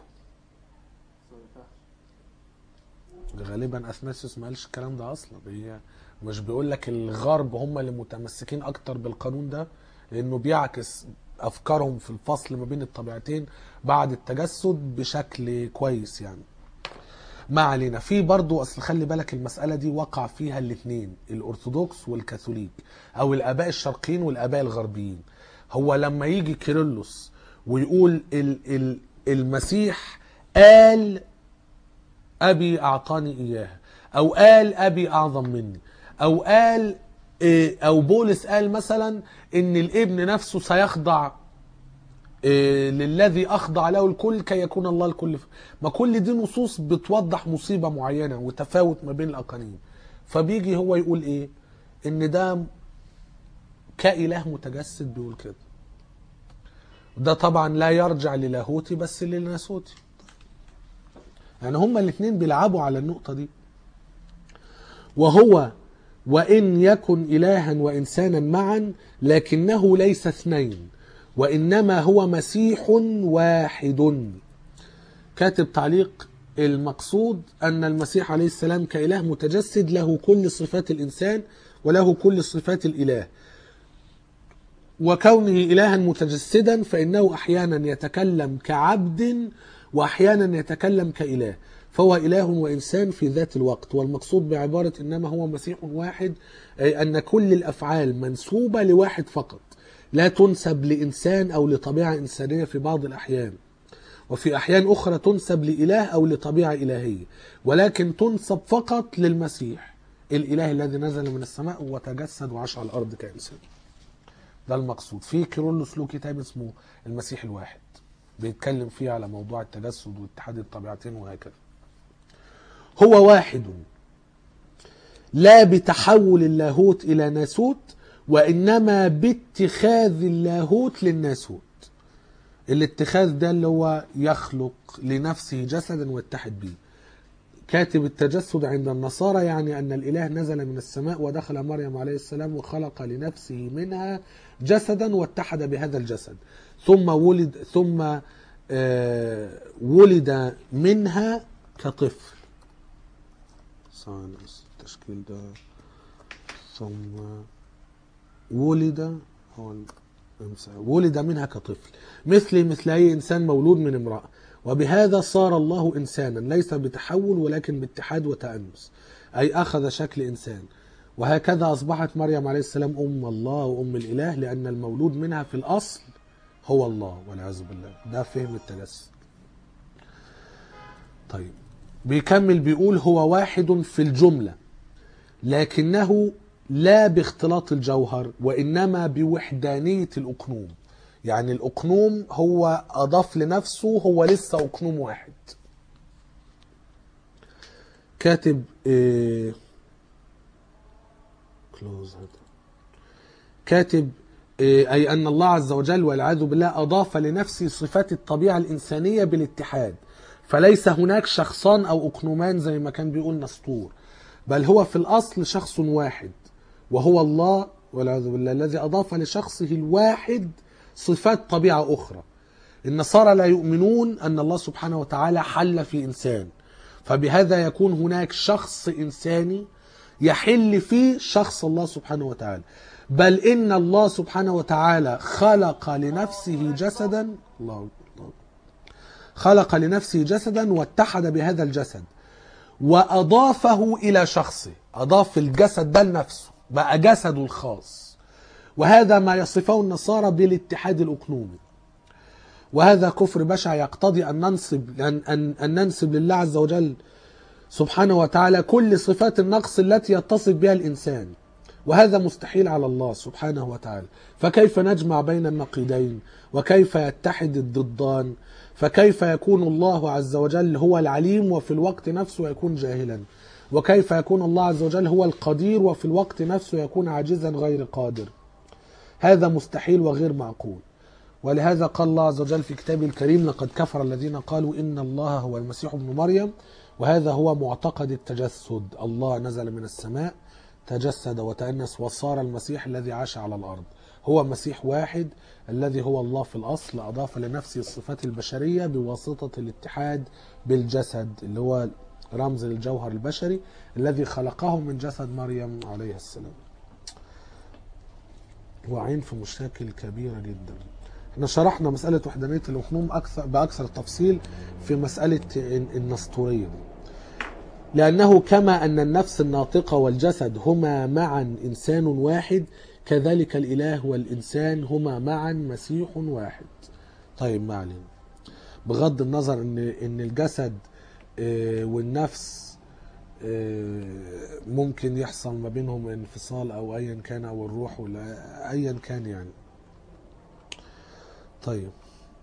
غالبا اثناسيوس ما قالش الكلام ده اصلا، هي مش بيقول لك الغرب هم اللي متمسكين اكتر بالقانون ده، لانه بيعكس افكارهم في الفصل ما بين الطبيعتين بعد التجسد بشكل كويس. يعني ما علينا. في برضو اصل خلي بالك المسألة دي وقع فيها الاثنين، الارثوذكس والكاثوليك، او الاباء الشرقيين والاباء الغربيين. هو لما يجي كيرلس ويقول المسيح قال أبي أعطاني إياها، أو قال أبي أعظم مني، أو قال أو بولس قال مثلا إن الابن نفسه سيخضع للذي أخضع له الكل كي يكون الله الكل. ما كل دي نصوص بتوضح مصيبة معينة وتفاوت ما بين الأقانيم. فبيجي هو يقول إيه؟ إن ده كإله متجسد بيقول كده. ده طبعا لا يرجع للاهوتي بس للناسوتي. يعني هما الاثنين بيلعبوا على النقطة دي. وهو وإن يكن إلها وإنسانا معا لكنه ليس اثنين، وإنما هو مسيح واحد. كاتب تعليق: المقصود أن المسيح عليه السلام كإله متجسد له كل صفات الإنسان وله كل صفات الإله، وكونه إلها متجسدا فإنه أحيانا يتكلم كعبد وأحيانا يتكلم كإله، فهو إله وإنسان في ذات الوقت. والمقصود بعبارة إنما هو مسيح واحد أي أن كل الأفعال منسوبة لواحد فقط، لا تنسب لإنسان أو لطبيعة إنسانية في بعض الأحيان. وفي أحيان أخرى تنسب لإله أو لطبيعة إلهية، ولكن تنسب فقط للمسيح الإله الذي نزل من السماء وتجسد وعاش على الأرض كإنسان. ده المقصود. في كيرلس له كتاب اسمه المسيح الواحد بيتكلم فيه على موضوع التجسد واتحاد الطبيعتين وهكذا. هو واحد لا بتحول اللاهوت إلى ناسوت، وإنما باتخاذ اللاهوت للناسوت. الاتخاذ ده اللي هو يخلق لنفسه جسدا ويتحد به. كاتب التجسد عند النصارى يعني أن الإله نزل من السماء ودخل مريم عليه السلام وخلق لنفسه منها جسدا واتحد بهذا الجسد، ثم ولد منها كطفل. التشكيل ده ثم ولد منها كطفل مثل أي إنسان مولود من امرأة، وبهذا صار الله إنسانا ليس بتحول ولكن باتحاد وتأنس، أي أخذ شكل إنسان. وهكذا أصبحت مريم عليه السلام أم الله وأم الإله، لأن المولود منها في الأصل هو الله والعياذ بالله. ده فهم التجسد. طيب بيكمل بيقول هو واحد في الجملة، لكنه لا باختلاط الجوهر وإنما بوحدانية الأقنوم. يعني الأقنوم هو أضاف لنفسه، هو لسه أقنوم واحد. كاتب أي أن الله عز وجل والعياذ بالله أضاف لنفسه صفات الطبيعة الإنسانية بالاتحاد، فليس هناك شخصان أو أقنومان زي ما كان بيقول نسطور، بل هو في الأصل شخص واحد وهو الله والعياذ بالله الذي أضاف لشخصه الواحد صفات طبيعة أخرى. النصارى لا يؤمنون أن الله سبحانه وتعالى حل في إنسان، فبهذا يكون هناك شخص إنساني يحل فيه شخص الله سبحانه وتعالى، بل إن الله سبحانه وتعالى خلق لنفسه جسدا واتحد بهذا الجسد وأضافه إلى شخصه. أضاف الجسد ده لنفسه، بقى جسده الخاص. وهذا ما يصفه النصارى بالاتحاد الأقنومي، وهذا كفر بشع يقتضي أن ننسب لله عز وجل سبحانه وتعالى كل صفات النقص التي يتصف بها الإنسان، وهذا مستحيل على الله سبحانه وتعالى. فكيف نجمع بين النقيضين؟ وكيف يتحد الضدان؟ فكيف يكون الله عز وجل هو العليم وفي الوقت نفسه يكون جاهلا؟ وكيف يكون الله عز وجل هو القدير وفي الوقت نفسه يكون عاجزا غير قادر؟ هذا مستحيل وغير معقول. ولهذا قال الله عز وجل في كتابه الكريم لقد كفر الذين قالوا إن الله هو المسيح ابن مريم. وهذا هو معتقد التجسد. الله نزل من السماء، تجسد وتأنس وصار المسيح الذي عاش على الأرض. هو مسيح واحد الذي هو الله في الأصل، أضاف لنفسه الصفات البشرية بواسطة الاتحاد بالجسد اللي هو رمز الجوهر البشري الذي خلقه من جسد مريم عليه السلام. وعين في مشاكل كبيرة جدا. احنا شرحنا مسألة وحدانية الأقنوم بأكثر التفصيل في مسألة النسطورية، لأنه كما أن النفس الناطقة والجسد هما معا إنسان واحد، كذلك الإله والإنسان هما معا مسيح واحد. طيب ما علينا، بغض النظر إن الجسد والنفس ممكن يحصل ما بينهم انفصال أو أيا كان، أو الروح ولا أيا كان يعني. طيب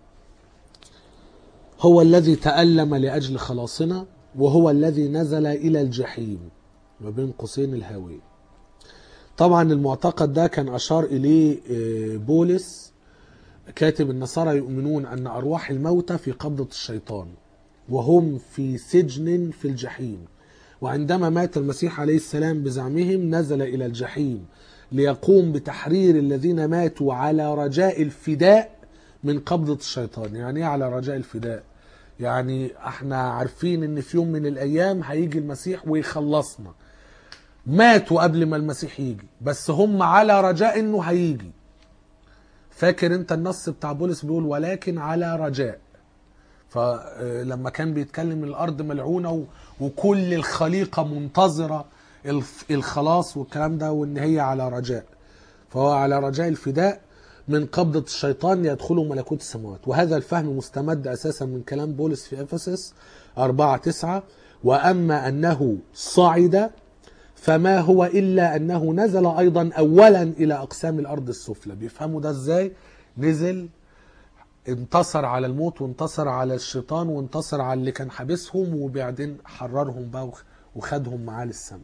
هو الذي تألم لأجل خلاصنا، وهو الذي نزل إلى الجحيم ما بين قوسين الهاوية. طبعا المعتقد ده كان أشار إليه بولس كاتب النصارى يؤمنون أن أرواح الموتى في قبضة الشيطان وهم في سجن في الجحيم، وعندما مات المسيح عليه السلام بزعمهم نزل إلى الجحيم ليقوم بتحرير الذين ماتوا على رجاء الفداء من قبضة الشيطان. يعني ايه على رجاء الفداء؟ يعني احنا عارفين ان في يوم من الايام هيجي المسيح ويخلصنا، ماتوا قبل ما المسيح يجي بس هم على رجاء انه هيجي. فاكر انت النص بتاع بولس بيقول ولكن على رجاء، فلما كان بيتكلم الارض ملعونة وكل الخليقة منتظرة الخلاص والكلام ده، وان هي على رجاء، فهو على رجاء الفداء من قبضة الشيطان ليدخلوا ملكوت السماوات. وهذا الفهم مستمد أساسا من كلام بولس في أفسس 4:9: وأما أنه صعد فما هو إلا أنه نزل أيضا أولا إلى أقسام الأرض السفلى. بيفهموا ده إزاي؟ نزل، انتصر على الموت وانتصر على الشيطان وانتصر على اللي كان حابسهم، وبعدين حررهم بقى وخدهم معاه للسماء.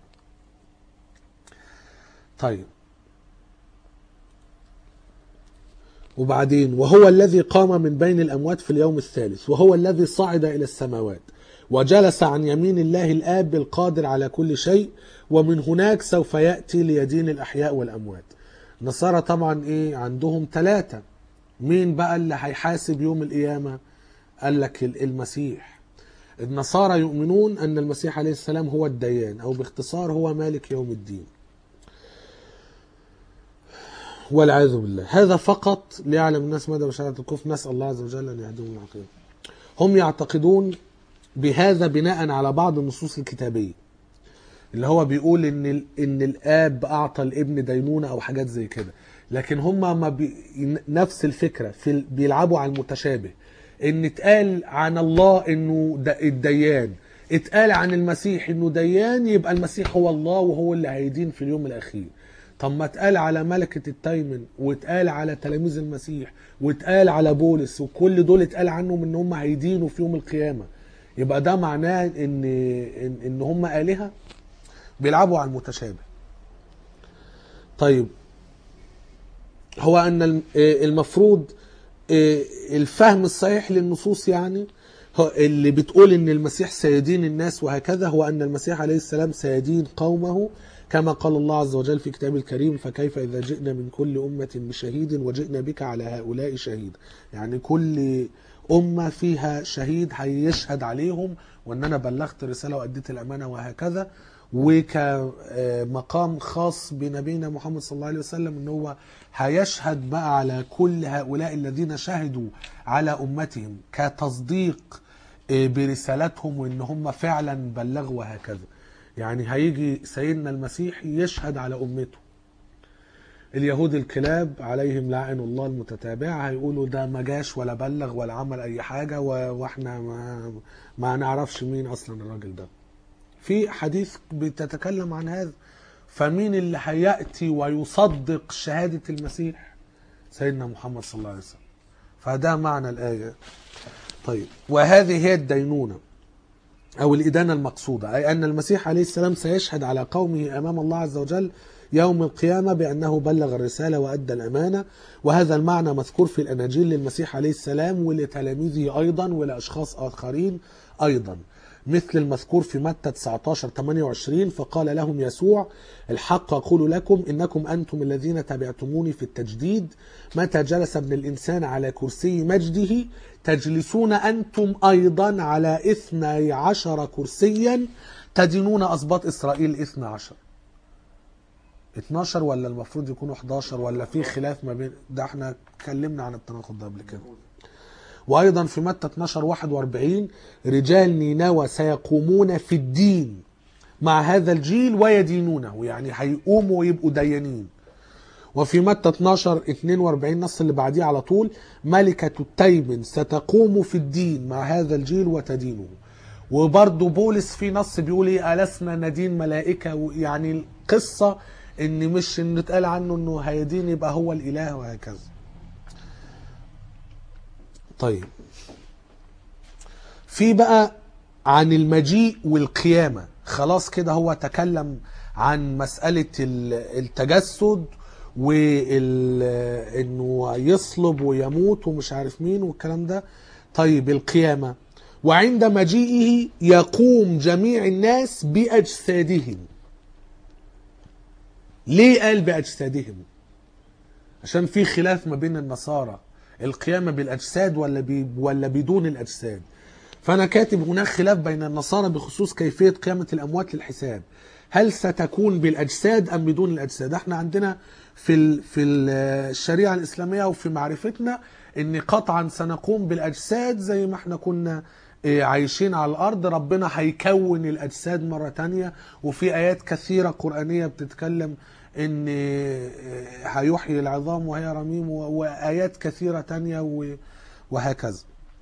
طيب، وبعدين: وهو الذي قام من بين الأموات في اليوم الثالث، وهو الذي صعد إلى السماوات وجلس عن يمين الله الآب القادر على كل شيء، ومن هناك سوف يأتي ليدين الأحياء والأموات. النصارى طبعا إيه عندهم 3. مين بقى اللي هيحاسب يوم القيامة؟ قال لك المسيح. النصارى يؤمنون أن المسيح عليه السلام هو الديان، أو باختصار هو مالك يوم الدين، والعياذ بالله. هذا فقط ليعلم الناس مدى بشارة الكفر، نسأل الله عز وجل أن يهديهم العقيدة. هم يعتقدون بهذا بناء على بعض النصوص الكتابية، اللي هو بيقول إن الآب أعطى الابن دينونة أو حاجات زي كده. لكن هم ما نفس الفكرة بيلعبوا على المتشابه، إن اتقال عن الله إنه الديان، اتقال عن المسيح إنه ديان، يبقى المسيح هو الله وهو اللي هيدين في اليوم الأخير. طب ما اتقال على ملكة التيمن، واتقال على تلاميذ المسيح، واتقال على بولس، وكل دول اتقال عنهم ان هم هيدينوا في يوم القيامة، يبقى ده معناه ان هم آلهة؟ بيلعبوا على المتشابه. طيب، هو ان المفروض الفهم الصحيح للنصوص يعني اللي بتقول ان المسيح سيدين الناس وهكذا، هو ان المسيح عليه السلام سيدين قومه، كما قال الله عز وجل في كتابه الكريم: فكيف إذا جئنا من كل أمة بشهيد وجئنا بك على هؤلاء شهيد. يعني كل أمة فيها شهيد هيشهد عليهم، وأن أنا بلغت الرسالة وأديت الأمانة وهكذا. وكمقام خاص بنبينا محمد صلى الله عليه وسلم أنه هو هيشهد بقى على كل هؤلاء الذين شهدوا على أمتهم كتصديق برسالتهم وأن هم فعلا بلغوا وهكذا. يعني هيجي سيدنا المسيح يشهد على أمته. اليهود الكلاب عليهم لعن الله المتتابع هيقولوا ده ما جاش ولا بلغ ولا عمل أي حاجة، وإحنا ما نعرفش مين أصلا الراجل ده. في حديث بتتكلم عن هذا. فمين اللي هيأتي ويصدق شهادة المسيح؟ سيدنا محمد صلى الله عليه وسلم. فده معنى الآية. طيب، وهذه هي الدينونة أو الإدانة المقصودة، أي أن المسيح عليه السلام سيشهد على قومه أمام الله عز وجل يوم القيامة بأنه بلغ الرسالة وأدى الأمانة. وهذا المعنى مذكور في الأناجيل للمسيح عليه السلام ولتلاميذه أيضا ولأشخاص آخرين أيضا، مثل المذكور في متى 19:28: فقال لهم يسوع: الحق أقول لكم إنكم أنتم الذين تبعتموني في التجديد، متى جلس ابن الإنسان على كرسي مجده تجلسون أنتم أيضا على 12 كرسيا تدينون أسباط إسرائيل 12. 12 ولا المفروض يكونوا 11 ولا في خلاف ما بين ده؟ احنا اتكلمنا عن التناقض ده قبل كده. وأيضا في متى 12:41: رجال نينوى سيقومون في الدين مع هذا الجيل ويدينونه، يعني هيقوموا ويبقوا ديانين. وفي متى 12:42 نص اللي بعديه على طول: ملكة التيمن ستقوم في الدين مع هذا الجيل وتدينه. وبرضه بولس في نص بيقول ايه: ألسنا ندين ملائكة؟ يعني القصة ان مش ان اتقال عنه انه هيدين يبقى هو الإله وهكذا. طيب، في بقى عن المجيء والقيامة. خلاص كده هو تكلم عن مسألة التجسد وانه يصلب ويموت ومش عارف مين والكلام ده. طيب، القيامة: وعند مجيئه يقوم جميع الناس بأجسادهم. ليه قال بأجسادهم؟ عشان في خلاف ما بين النصارى، القيامة بالأجساد ولا بدون الأجساد. فأنا كاتب هناك خلاف بين النصارى بخصوص كيفية قيامة الأموات للحساب، هل ستكون بالأجساد أم بدون الأجساد؟ احنا عندنا في الشريعة الإسلامية وفي معرفتنا ان قطعا سنقوم بالأجساد زي ما احنا كنا عايشين على الأرض. ربنا هيكون الأجساد مرة تانية، وفي آيات كثيرة قرآنية بتتكلم ان هيحيي العظام وهي رميم وآيات كثيرة تانية وهكذا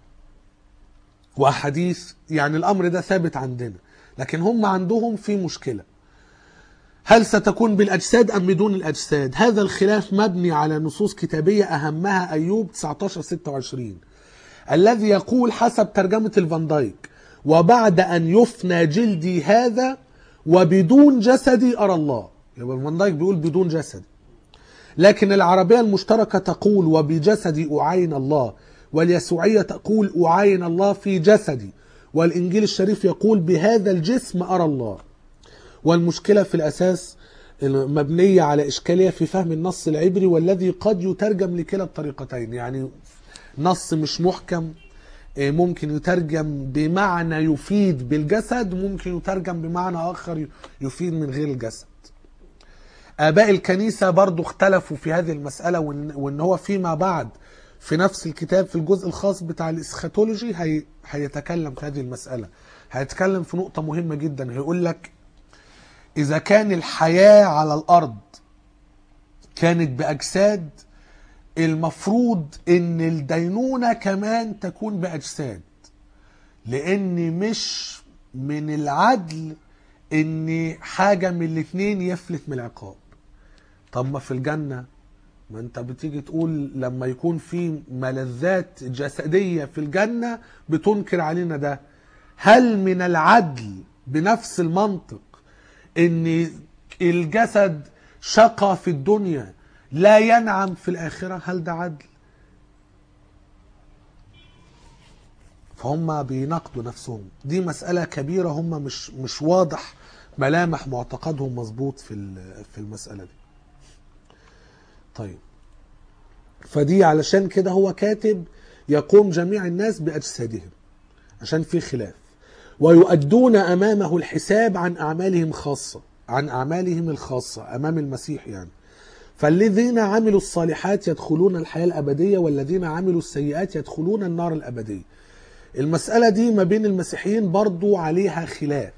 وأحاديث. يعني الأمر ده ثابت عندنا، لكن هم عندهم في مشكلة، هل ستكون بالأجساد أم بدون الأجساد؟ هذا الخلاف مبني على نصوص كتابية أهمها أيوب 19:26 الذي يقول حسب ترجمة الفان دايك: وبعد أن يفنى جلدي هذا وبدون جسدي أرى الله. يبقى الفان دايك بيقول بدون جسدي، لكن العربية المشتركة تقول وبجسدي أعاين الله، واليسوعية تقول أعاين الله في جسدي، والإنجيل الشريف يقول بهذا الجسم أرى الله. والمشكلة في الأساس مبنية على إشكالية في فهم النص العبري، والذي قد يترجم لكلا الطريقتين. يعني نص مش محكم ممكن يترجم بمعنى يفيد بالجسد، ممكن يترجم بمعنى آخر يفيد من غير الجسد. آباء الكنيسة برضو اختلفوا في هذه المسألة، وإن هو فيما بعد في نفس الكتاب في الجزء الخاص بتاع الإسخاتولوجي هيتكلم في هذه المسألة. هيتكلم في نقطة مهمة جدا، هيقول لك إذا كان الحياة على الأرض كانت بأجساد، المفروض إن الدينونة كمان تكون بأجساد، لأن مش من العدل إن حاجة من الاتنين يفلت من العقاب. طب ما في الجنة، ما انت بتيجي تقول لما يكون في ملذات جسدية في الجنة بتنكر علينا ده. هل من العدل بنفس المنطق ان الجسد شقى في الدنيا لا ينعم في الآخرة؟ هل ده عدل؟ فهم بيناقضوا نفسهم. دي مسألة كبيرة، هم مش واضح ملامح معتقدهم مظبوط في المسألة دي. طيب، فدي علشان كده هو كاتب يقوم جميع الناس بأجسادهم عشان في خلاف، ويؤدون أمامه الحساب عن أعمالهم الخاصة أمام المسيح. يعني فالذين عملوا الصالحات يدخلون الحياة الأبدية، والذين عملوا السيئات يدخلون النار الأبدية. المسألة دي ما بين المسيحيين برضو عليها خلاف.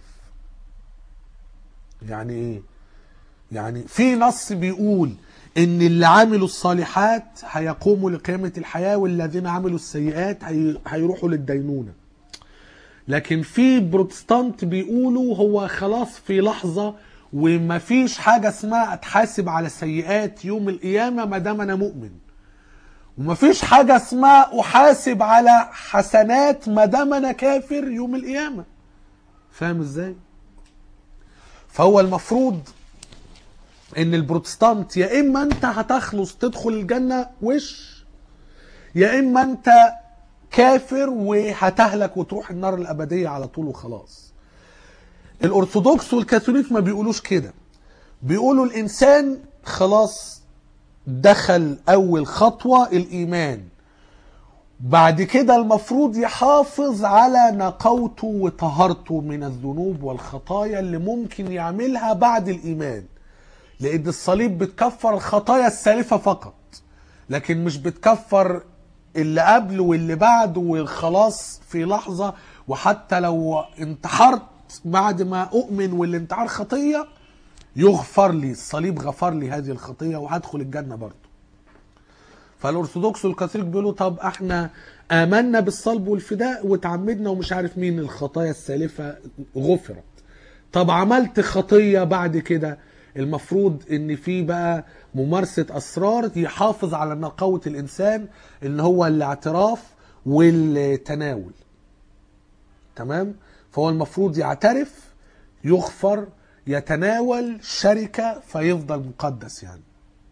يعني ايه؟ يعني في نص بيقول ان اللي عملوا الصالحات هيقوموا لقيامة الحياة، والذين عملوا السيئات هيروحوا للدينونة. لكن في بروتستانت بيقولوا هو خلاص في لحظة ومفيش حاجة اسمها اتحاسب على سيئات يوم القيامة ما دام انا مؤمن، ومفيش حاجة اسمها احاسب على حسنات ما دام انا كافر يوم القيامة. فاهم ازاي؟ فهو المفروض ان البروتستانت يا اما انت هتخلص تدخل الجنة يا اما انت كافر وهتهلك وتروح النار الابدية على طول وخلاص. الارثوذكس والكاثوليك ما بيقولوش كده، بيقولوا الانسان خلاص دخل اول خطوة الايمان، بعد كده المفروض يحافظ على نقاوته وطهارته من الذنوب والخطايا اللي ممكن يعملها بعد الايمان، لان الصليب بتكفر الخطايا السالفة فقط، لكن مش بتكفر اللي قبل واللي بعد وخلاص في لحظة. وحتى لو انتحرت بعد ما اؤمن والانتحار خطية يغفر لي، الصليب غفر لي هذه الخطية وهدخل الجنة برضه. فالارثوذكس والكاثوليك بيقولوا طب احنا امنا بالصلب والفداء وتعمدنا ومش عارف مين، الخطايا السالفة غفرت، طب عملت خطية بعد كده، المفروض ان في بقى ممارسة اسرار يحافظ على نقاوة الانسان، ان هو الاعتراف والتناول. تمام؟ فهو المفروض يعترف، يغفر، يتناول، شركة، فيفضل مقدس يعني.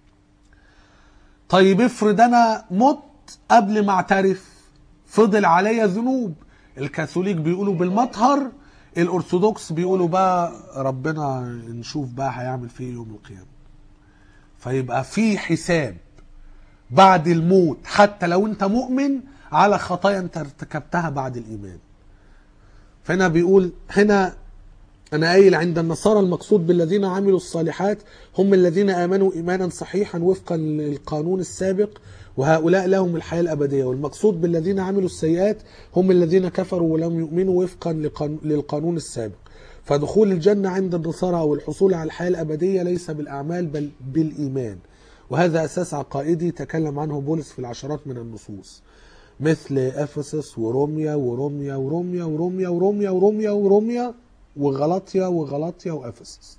طيب افرض انا مت قبل ما اعترف، فضل عليا ذنوب، الكاثوليك بيقولوا بالمطهر، الارثوذكس بيقولوا بقى ربنا نشوف بقى هيعمل فيه يوم القيامة. فيبقى في حساب بعد الموت حتى لو انت مؤمن على خطايا انت ارتكبتها بعد الايمان. فهنا بيقول هنا انا قايل عند النصارى المقصود بالذين عملوا الصالحات هم الذين امنوا ايمانا صحيحا وفقا للقانون السابق، وهؤلاء لهم الحياة الأبدية. والمقصود بالذين عملوا السيئات هم الذين كفروا ولم يؤمنوا وفقا للقانون السابق. فدخول الجنة عند النصارى أو الحصول على الحياة الأبدية ليس بالأعمال بل بالإيمان، وهذا أساس عقائدي تكلم عنه بولس في العشرات من النصوص، مثل أفسس وروميا وروميا وروميا وروميا وروميا وروميا وروميا وغلاطيا وغلاطيا وأفسس.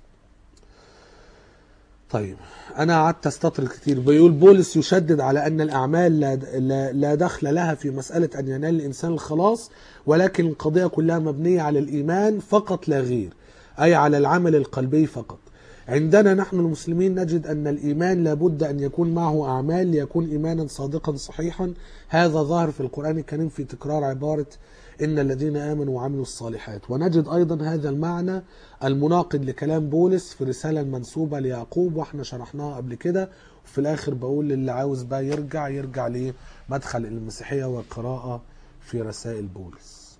طيب أنا قعدت أستطرد كتير. بيقول بولس يشدد على أن الأعمال لا دخل لها في مسألة أن ينال الإنسان الخلاص، ولكن القضية كلها مبنية على الإيمان فقط لا غير، أي على العمل القلبي فقط. عندنا نحن المسلمين نجد أن الإيمان لابد أن يكون معه أعمال ليكون إيمانا صادقا صحيحا. هذا ظاهر في القرآن الكريم في تكرار عبارة إن الذين آمنوا وعملوا الصالحات. ونجد أيضا هذا المعنى المناقض لكلام بولس في الرسالة المنسوبة ليعقوب، واحنا شرحناها قبل كده. وفي الآخر بقول للي عاوز بقى يرجع لمدخل المسيحية والقراءة في رسائل بولس.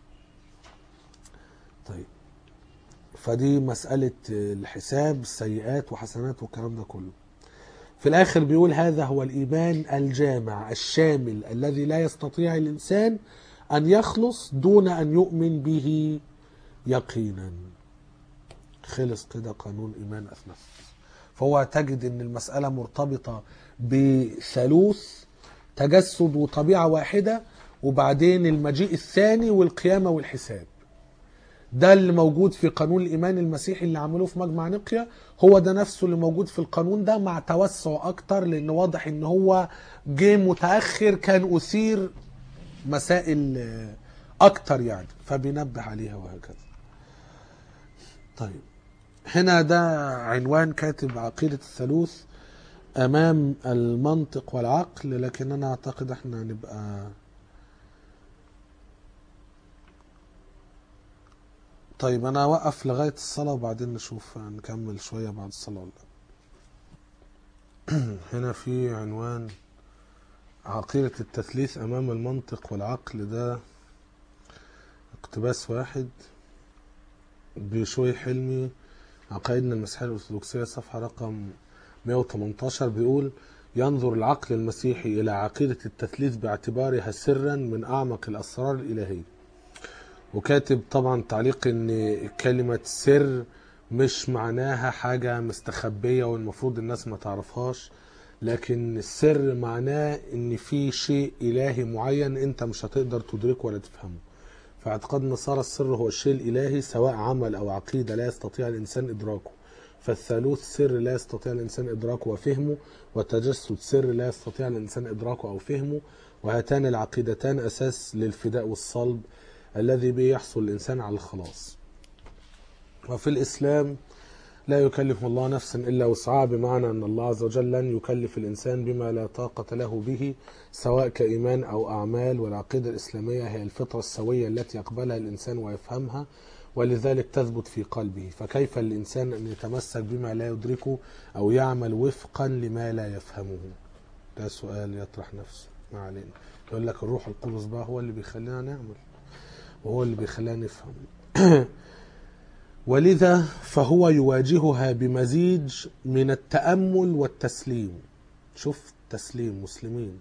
طيب فدي مسألة الحساب، السيئات وحسنات والكلام ده كله. في الآخر بيقول هذا هو الإيمان الجامع الشامل الذي لا يستطيع الإنسان أن يخلص دون أن يؤمن به يقينا. خلص كده قانون إيمان أثناسيوس. فهو تجد أن المسألة مرتبطة بثالوث، تجسد وطبيعة واحدة، وبعدين المجيء الثاني والقيامة والحساب. ده اللي موجود في قانون الإيمان المسيحي اللي عملوه في مجمع نقيا، هو ده نفسه اللي موجود في القانون ده مع توسع أكتر، لأن واضح أن هو جه متأخر كان أثير مسائل أكتر يعني، فبينبه عليها وهكذا. طيب هنا ده عنوان كاتب عقيدة الثالوث أمام المنطق والعقل، لكن أنا أعتقد احنا نبقى طيب أنا أوقف لغاية الصلاة وبعدين نشوف نكمل شوية بعد الصلاة ولا هنا في عنوان عقيدة التثليث أمام المنطق والعقل، ده اقتباس واحد بشوي حلمي عقائدنا المسيحية الأرثوذكسية صفحة رقم 118. بيقول ينظر العقل المسيحي إلى عقيدة التثليث باعتبارها سرا من أعمق الأسرار الإلهية. وكاتب طبعا تعليق ان كلمة سر مش معناها حاجة مستخبية والمفروض الناس ما تعرفهاش، لكن السر معناه ان في شيء إلهي معين انت مش هتقدر تدركه ولا تفهمه. في اعتقاد النصارى السر هو الشيء الإلهي سواء عمل أو عقيدة لا يستطيع الإنسان إدراكه، فالثالوث سر لا يستطيع الإنسان إدراكه وفهمه، والتجسد سر لا يستطيع الإنسان إدراكه أو فهمه، وهاتان العقيدتان أساس للفداء والصلب الذي به يحصل الإنسان على الخلاص. وفي الإسلام لا يكلف الله نفسا إلا وسعها، بمعنى أن الله عز وجل لن يكلف الإنسان بما لا طاقة له به سواء كإيمان أو أعمال. والعقيدة الإسلامية هي الفطرة السوية التي يقبلها الإنسان ويفهمها ولذلك تثبت في قلبه، فكيف الإنسان أن يتمسك بما لا يدركه أو يعمل وفقا لما لا يفهمه؟ ده سؤال يطرح نفسه. ما علينا. يقول لك الروح القدس بقى هو اللي بيخلينا نعمل وهو اللي بيخلينا نفهم. ولذا فهو يواجهها بمزيج من التأمل والتسليم. شوف تسليم مسلمين.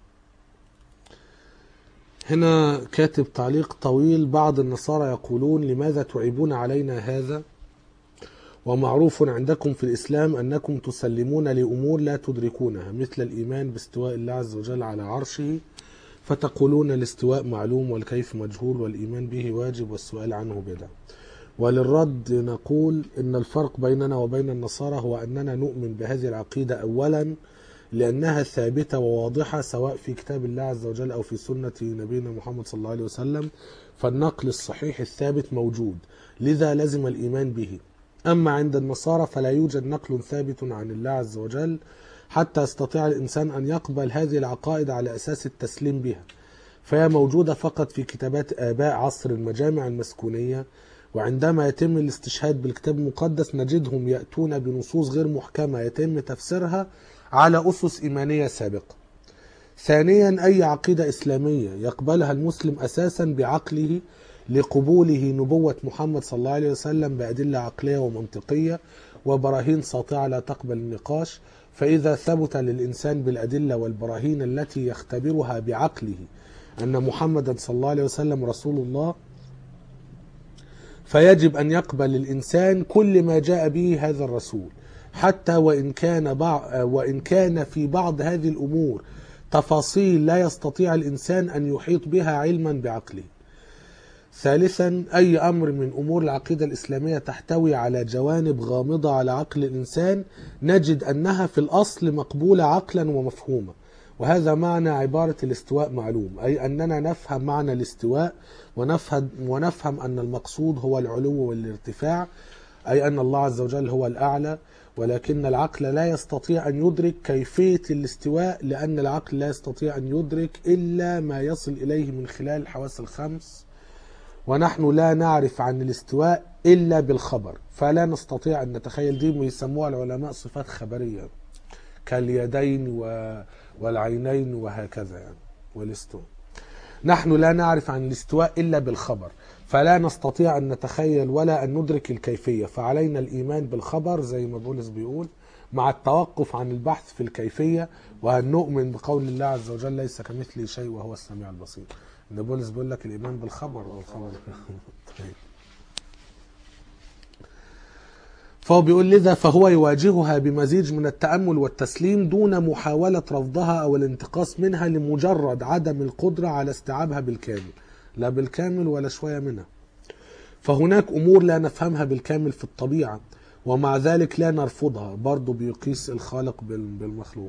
هنا كاتب تعليق طويل. بعض النصارى يقولون لماذا تعيبون علينا هذا ومعروف عندكم في الإسلام أنكم تسلمون لأمور لا تدركونها مثل الإيمان باستواء الله عز وجل على عرشه، فتقولون الاستواء معلوم والكيف مجهول والإيمان به واجب والسؤال عنه بدعة. وللرد نقول إن الفرق بيننا وبين النصارى هو أننا نؤمن بهذه العقيدة أولا لأنها ثابتة وواضحة سواء في كتاب الله عز وجل أو في سنة نبينا محمد صلى الله عليه وسلم، فالنقل الصحيح الثابت موجود لذا لازم الإيمان به. أما عند النصارى فلا يوجد نقل ثابت عن الله عز وجل حتى يستطيع الإنسان أن يقبل هذه العقائد على أساس التسليم بها، فهي موجودة فقط في كتابات آباء عصر المجامع المسكونية. وعندما يتم الاستشهاد بالكتاب المقدس نجدهم يأتون بنصوص غير محكمة يتم تفسيرها على أسس إيمانية سابقة. ثانيا أي عقيدة إسلامية يقبلها المسلم أساسا بعقله لقبوله نبوة محمد صلى الله عليه وسلم بأدلة عقلية ومنطقية وبراهين ساطعة لا تقبل النقاش. فإذا ثبت للإنسان بالأدلة والبراهين التي يختبرها بعقله أن محمدا صلى الله عليه وسلم رسول الله، فيجب أن يقبل الإنسان كل ما جاء به هذا الرسول، حتى وإن كان في بعض هذه الأمور تفاصيل لا يستطيع الإنسان أن يحيط بها علما بعقله. ثالثا، أي أمر من أمور العقيدة الإسلامية تحتوي على جوانب غامضة على عقل الإنسان نجد أنها في الأصل مقبولة عقلا ومفهومة. وهذا معنى عبارة الاستواء معلوم، أي أننا نفهم معنى الاستواء ونفهم أن المقصود هو العلو والارتفاع، أي أن الله عز وجل هو الأعلى، ولكن العقل لا يستطيع أن يدرك كيفية الاستواء، لأن العقل لا يستطيع أن يدرك إلا ما يصل إليه من خلال الحواس الخمس، ونحن لا نعرف عن الاستواء إلا بالخبر، فلا نستطيع أن نتخيل. دي يسموها العلماء صفات خبرية، كاليدين والعينين وهكذا يعني، والاستواء. نحن لا نعرف عن الاستواء إلا بالخبر، فلا نستطيع أن نتخيل ولا أن ندرك الكيفية، فعلينا الإيمان بالخبر زي ما بولس بيقول، مع التوقف عن البحث في الكيفية، وأن نؤمن بقول الله عز وجل ليس كمثله شيء وهو السميع البصير. إن بولس بيقول لك الإيمان بالخبر والخبر. طيب. فهو بيقول لذا فهو يواجهها بمزيج من التأمل والتسليم دون محاولة رفضها أو الانتقاص منها لمجرد عدم القدرة على استيعابها بالكامل، لا بالكامل ولا شوية منها. فهناك أمور لا نفهمها بالكامل في الطبيعة، ومع ذلك لا نرفضها، برضو بيقيس الخالق بالمخلوق،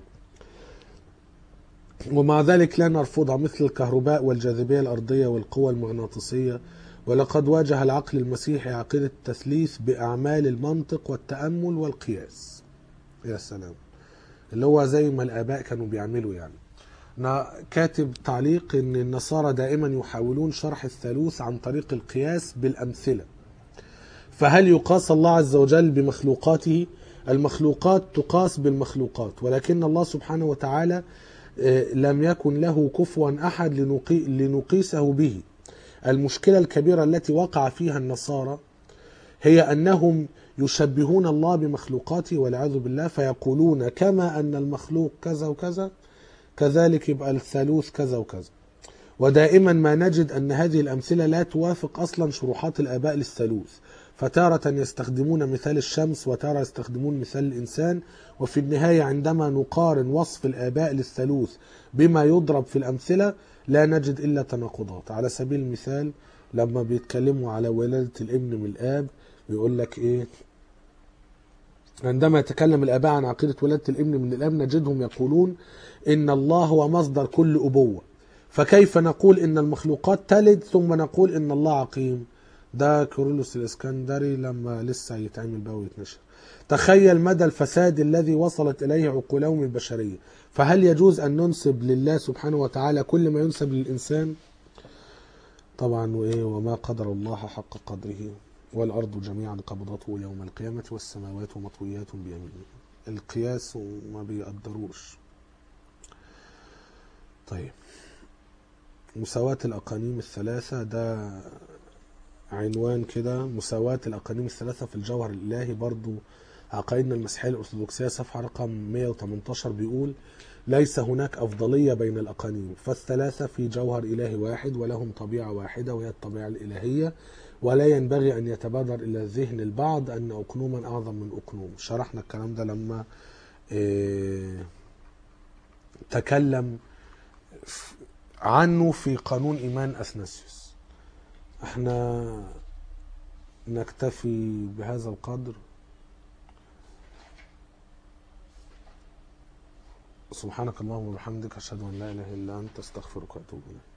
ومع ذلك لا نرفضها، مثل الكهرباء والجاذبية الأرضية والقوى المغناطيسية. ولقد واجه العقل المسيحي عقيدة التثليث بأعمال المنطق والتأمل والقياس. يا سلام، اللي هو زي ما الآباء كانوا بيعملوا يعني. أنا كاتب تعليق إن النصارى دائما يحاولون شرح الثالوث عن طريق القياس بالأمثلة. فهل يقاس الله عز وجل بمخلوقاته؟ المخلوقات تقاس بالمخلوقات، ولكن الله سبحانه وتعالى لم يكن له كفوا أحد لنقيسه به. المشكلة الكبيرة التي وقع فيها النصارى هي أنهم يشبهون الله بمخلوقاته والعياذ بالله، فيقولون كما أن المخلوق كذا وكذا كذلك يبقى الثالوث كذا وكذا. ودائما ما نجد أن هذه الأمثلة لا توافق أصلا شروحات الآباء للثالوث، فتارة يستخدمون مثال الشمس وتارة يستخدمون مثال الإنسان، وفي النهاية عندما نقارن وصف الآباء للثالوث بما يضرب في الأمثلة لا نجد إلا تناقضات. على سبيل المثال لما بيتكلموا على ولادة الابن من الآب بيقول لك إيه؟ عندما يتكلم الآباء عن عقيدة ولادة الابن من الآب نجدهم يقولون إن الله هو مصدر كل أبوة، فكيف نقول إن المخلوقات تلد ثم نقول إن الله عقيم؟ ده كيرلس الإسكندري لما لسه يتعمل بقى ويتنشر. تخيل مدى الفساد الذي وصلت إليه عقولهم البشرية. فهل يجوز أن ننسب لله سبحانه وتعالى كل ما ينسب للإنسان؟ طبعا وما قدر الله حق قدره، والأرض جميعا قبضته يوم القيامة والسماوات مطويات بيمينه. القياس ما بيقدروش. طيب، مساواة الأقانيم الثلاثة، ده عنوان كده، مساواة الأقانيم الثلاثة في الجوهر الإلهي. برضو عقائدنا المسيحية الأرثوذكسية صفحة رقم 118 بيقول ليس هناك أفضلية بين الأقانيم، فالثلاثة في جوهر إلهي واحد ولهم طبيعة واحدة وهي الطبيعة الإلهية، ولا ينبغي أن يتبادر إلى الذهن البعض أن أقنوما أعظم من أقنوم. شرحنا الكلام ده لما تكلم عنه في قانون إيمان أثناسيوس. احنا نكتفي بهذا القدر. سبحانك اللهم وبحمدك أشهد أن لا إله إلا أنت أستغفرك وأتوب إليك.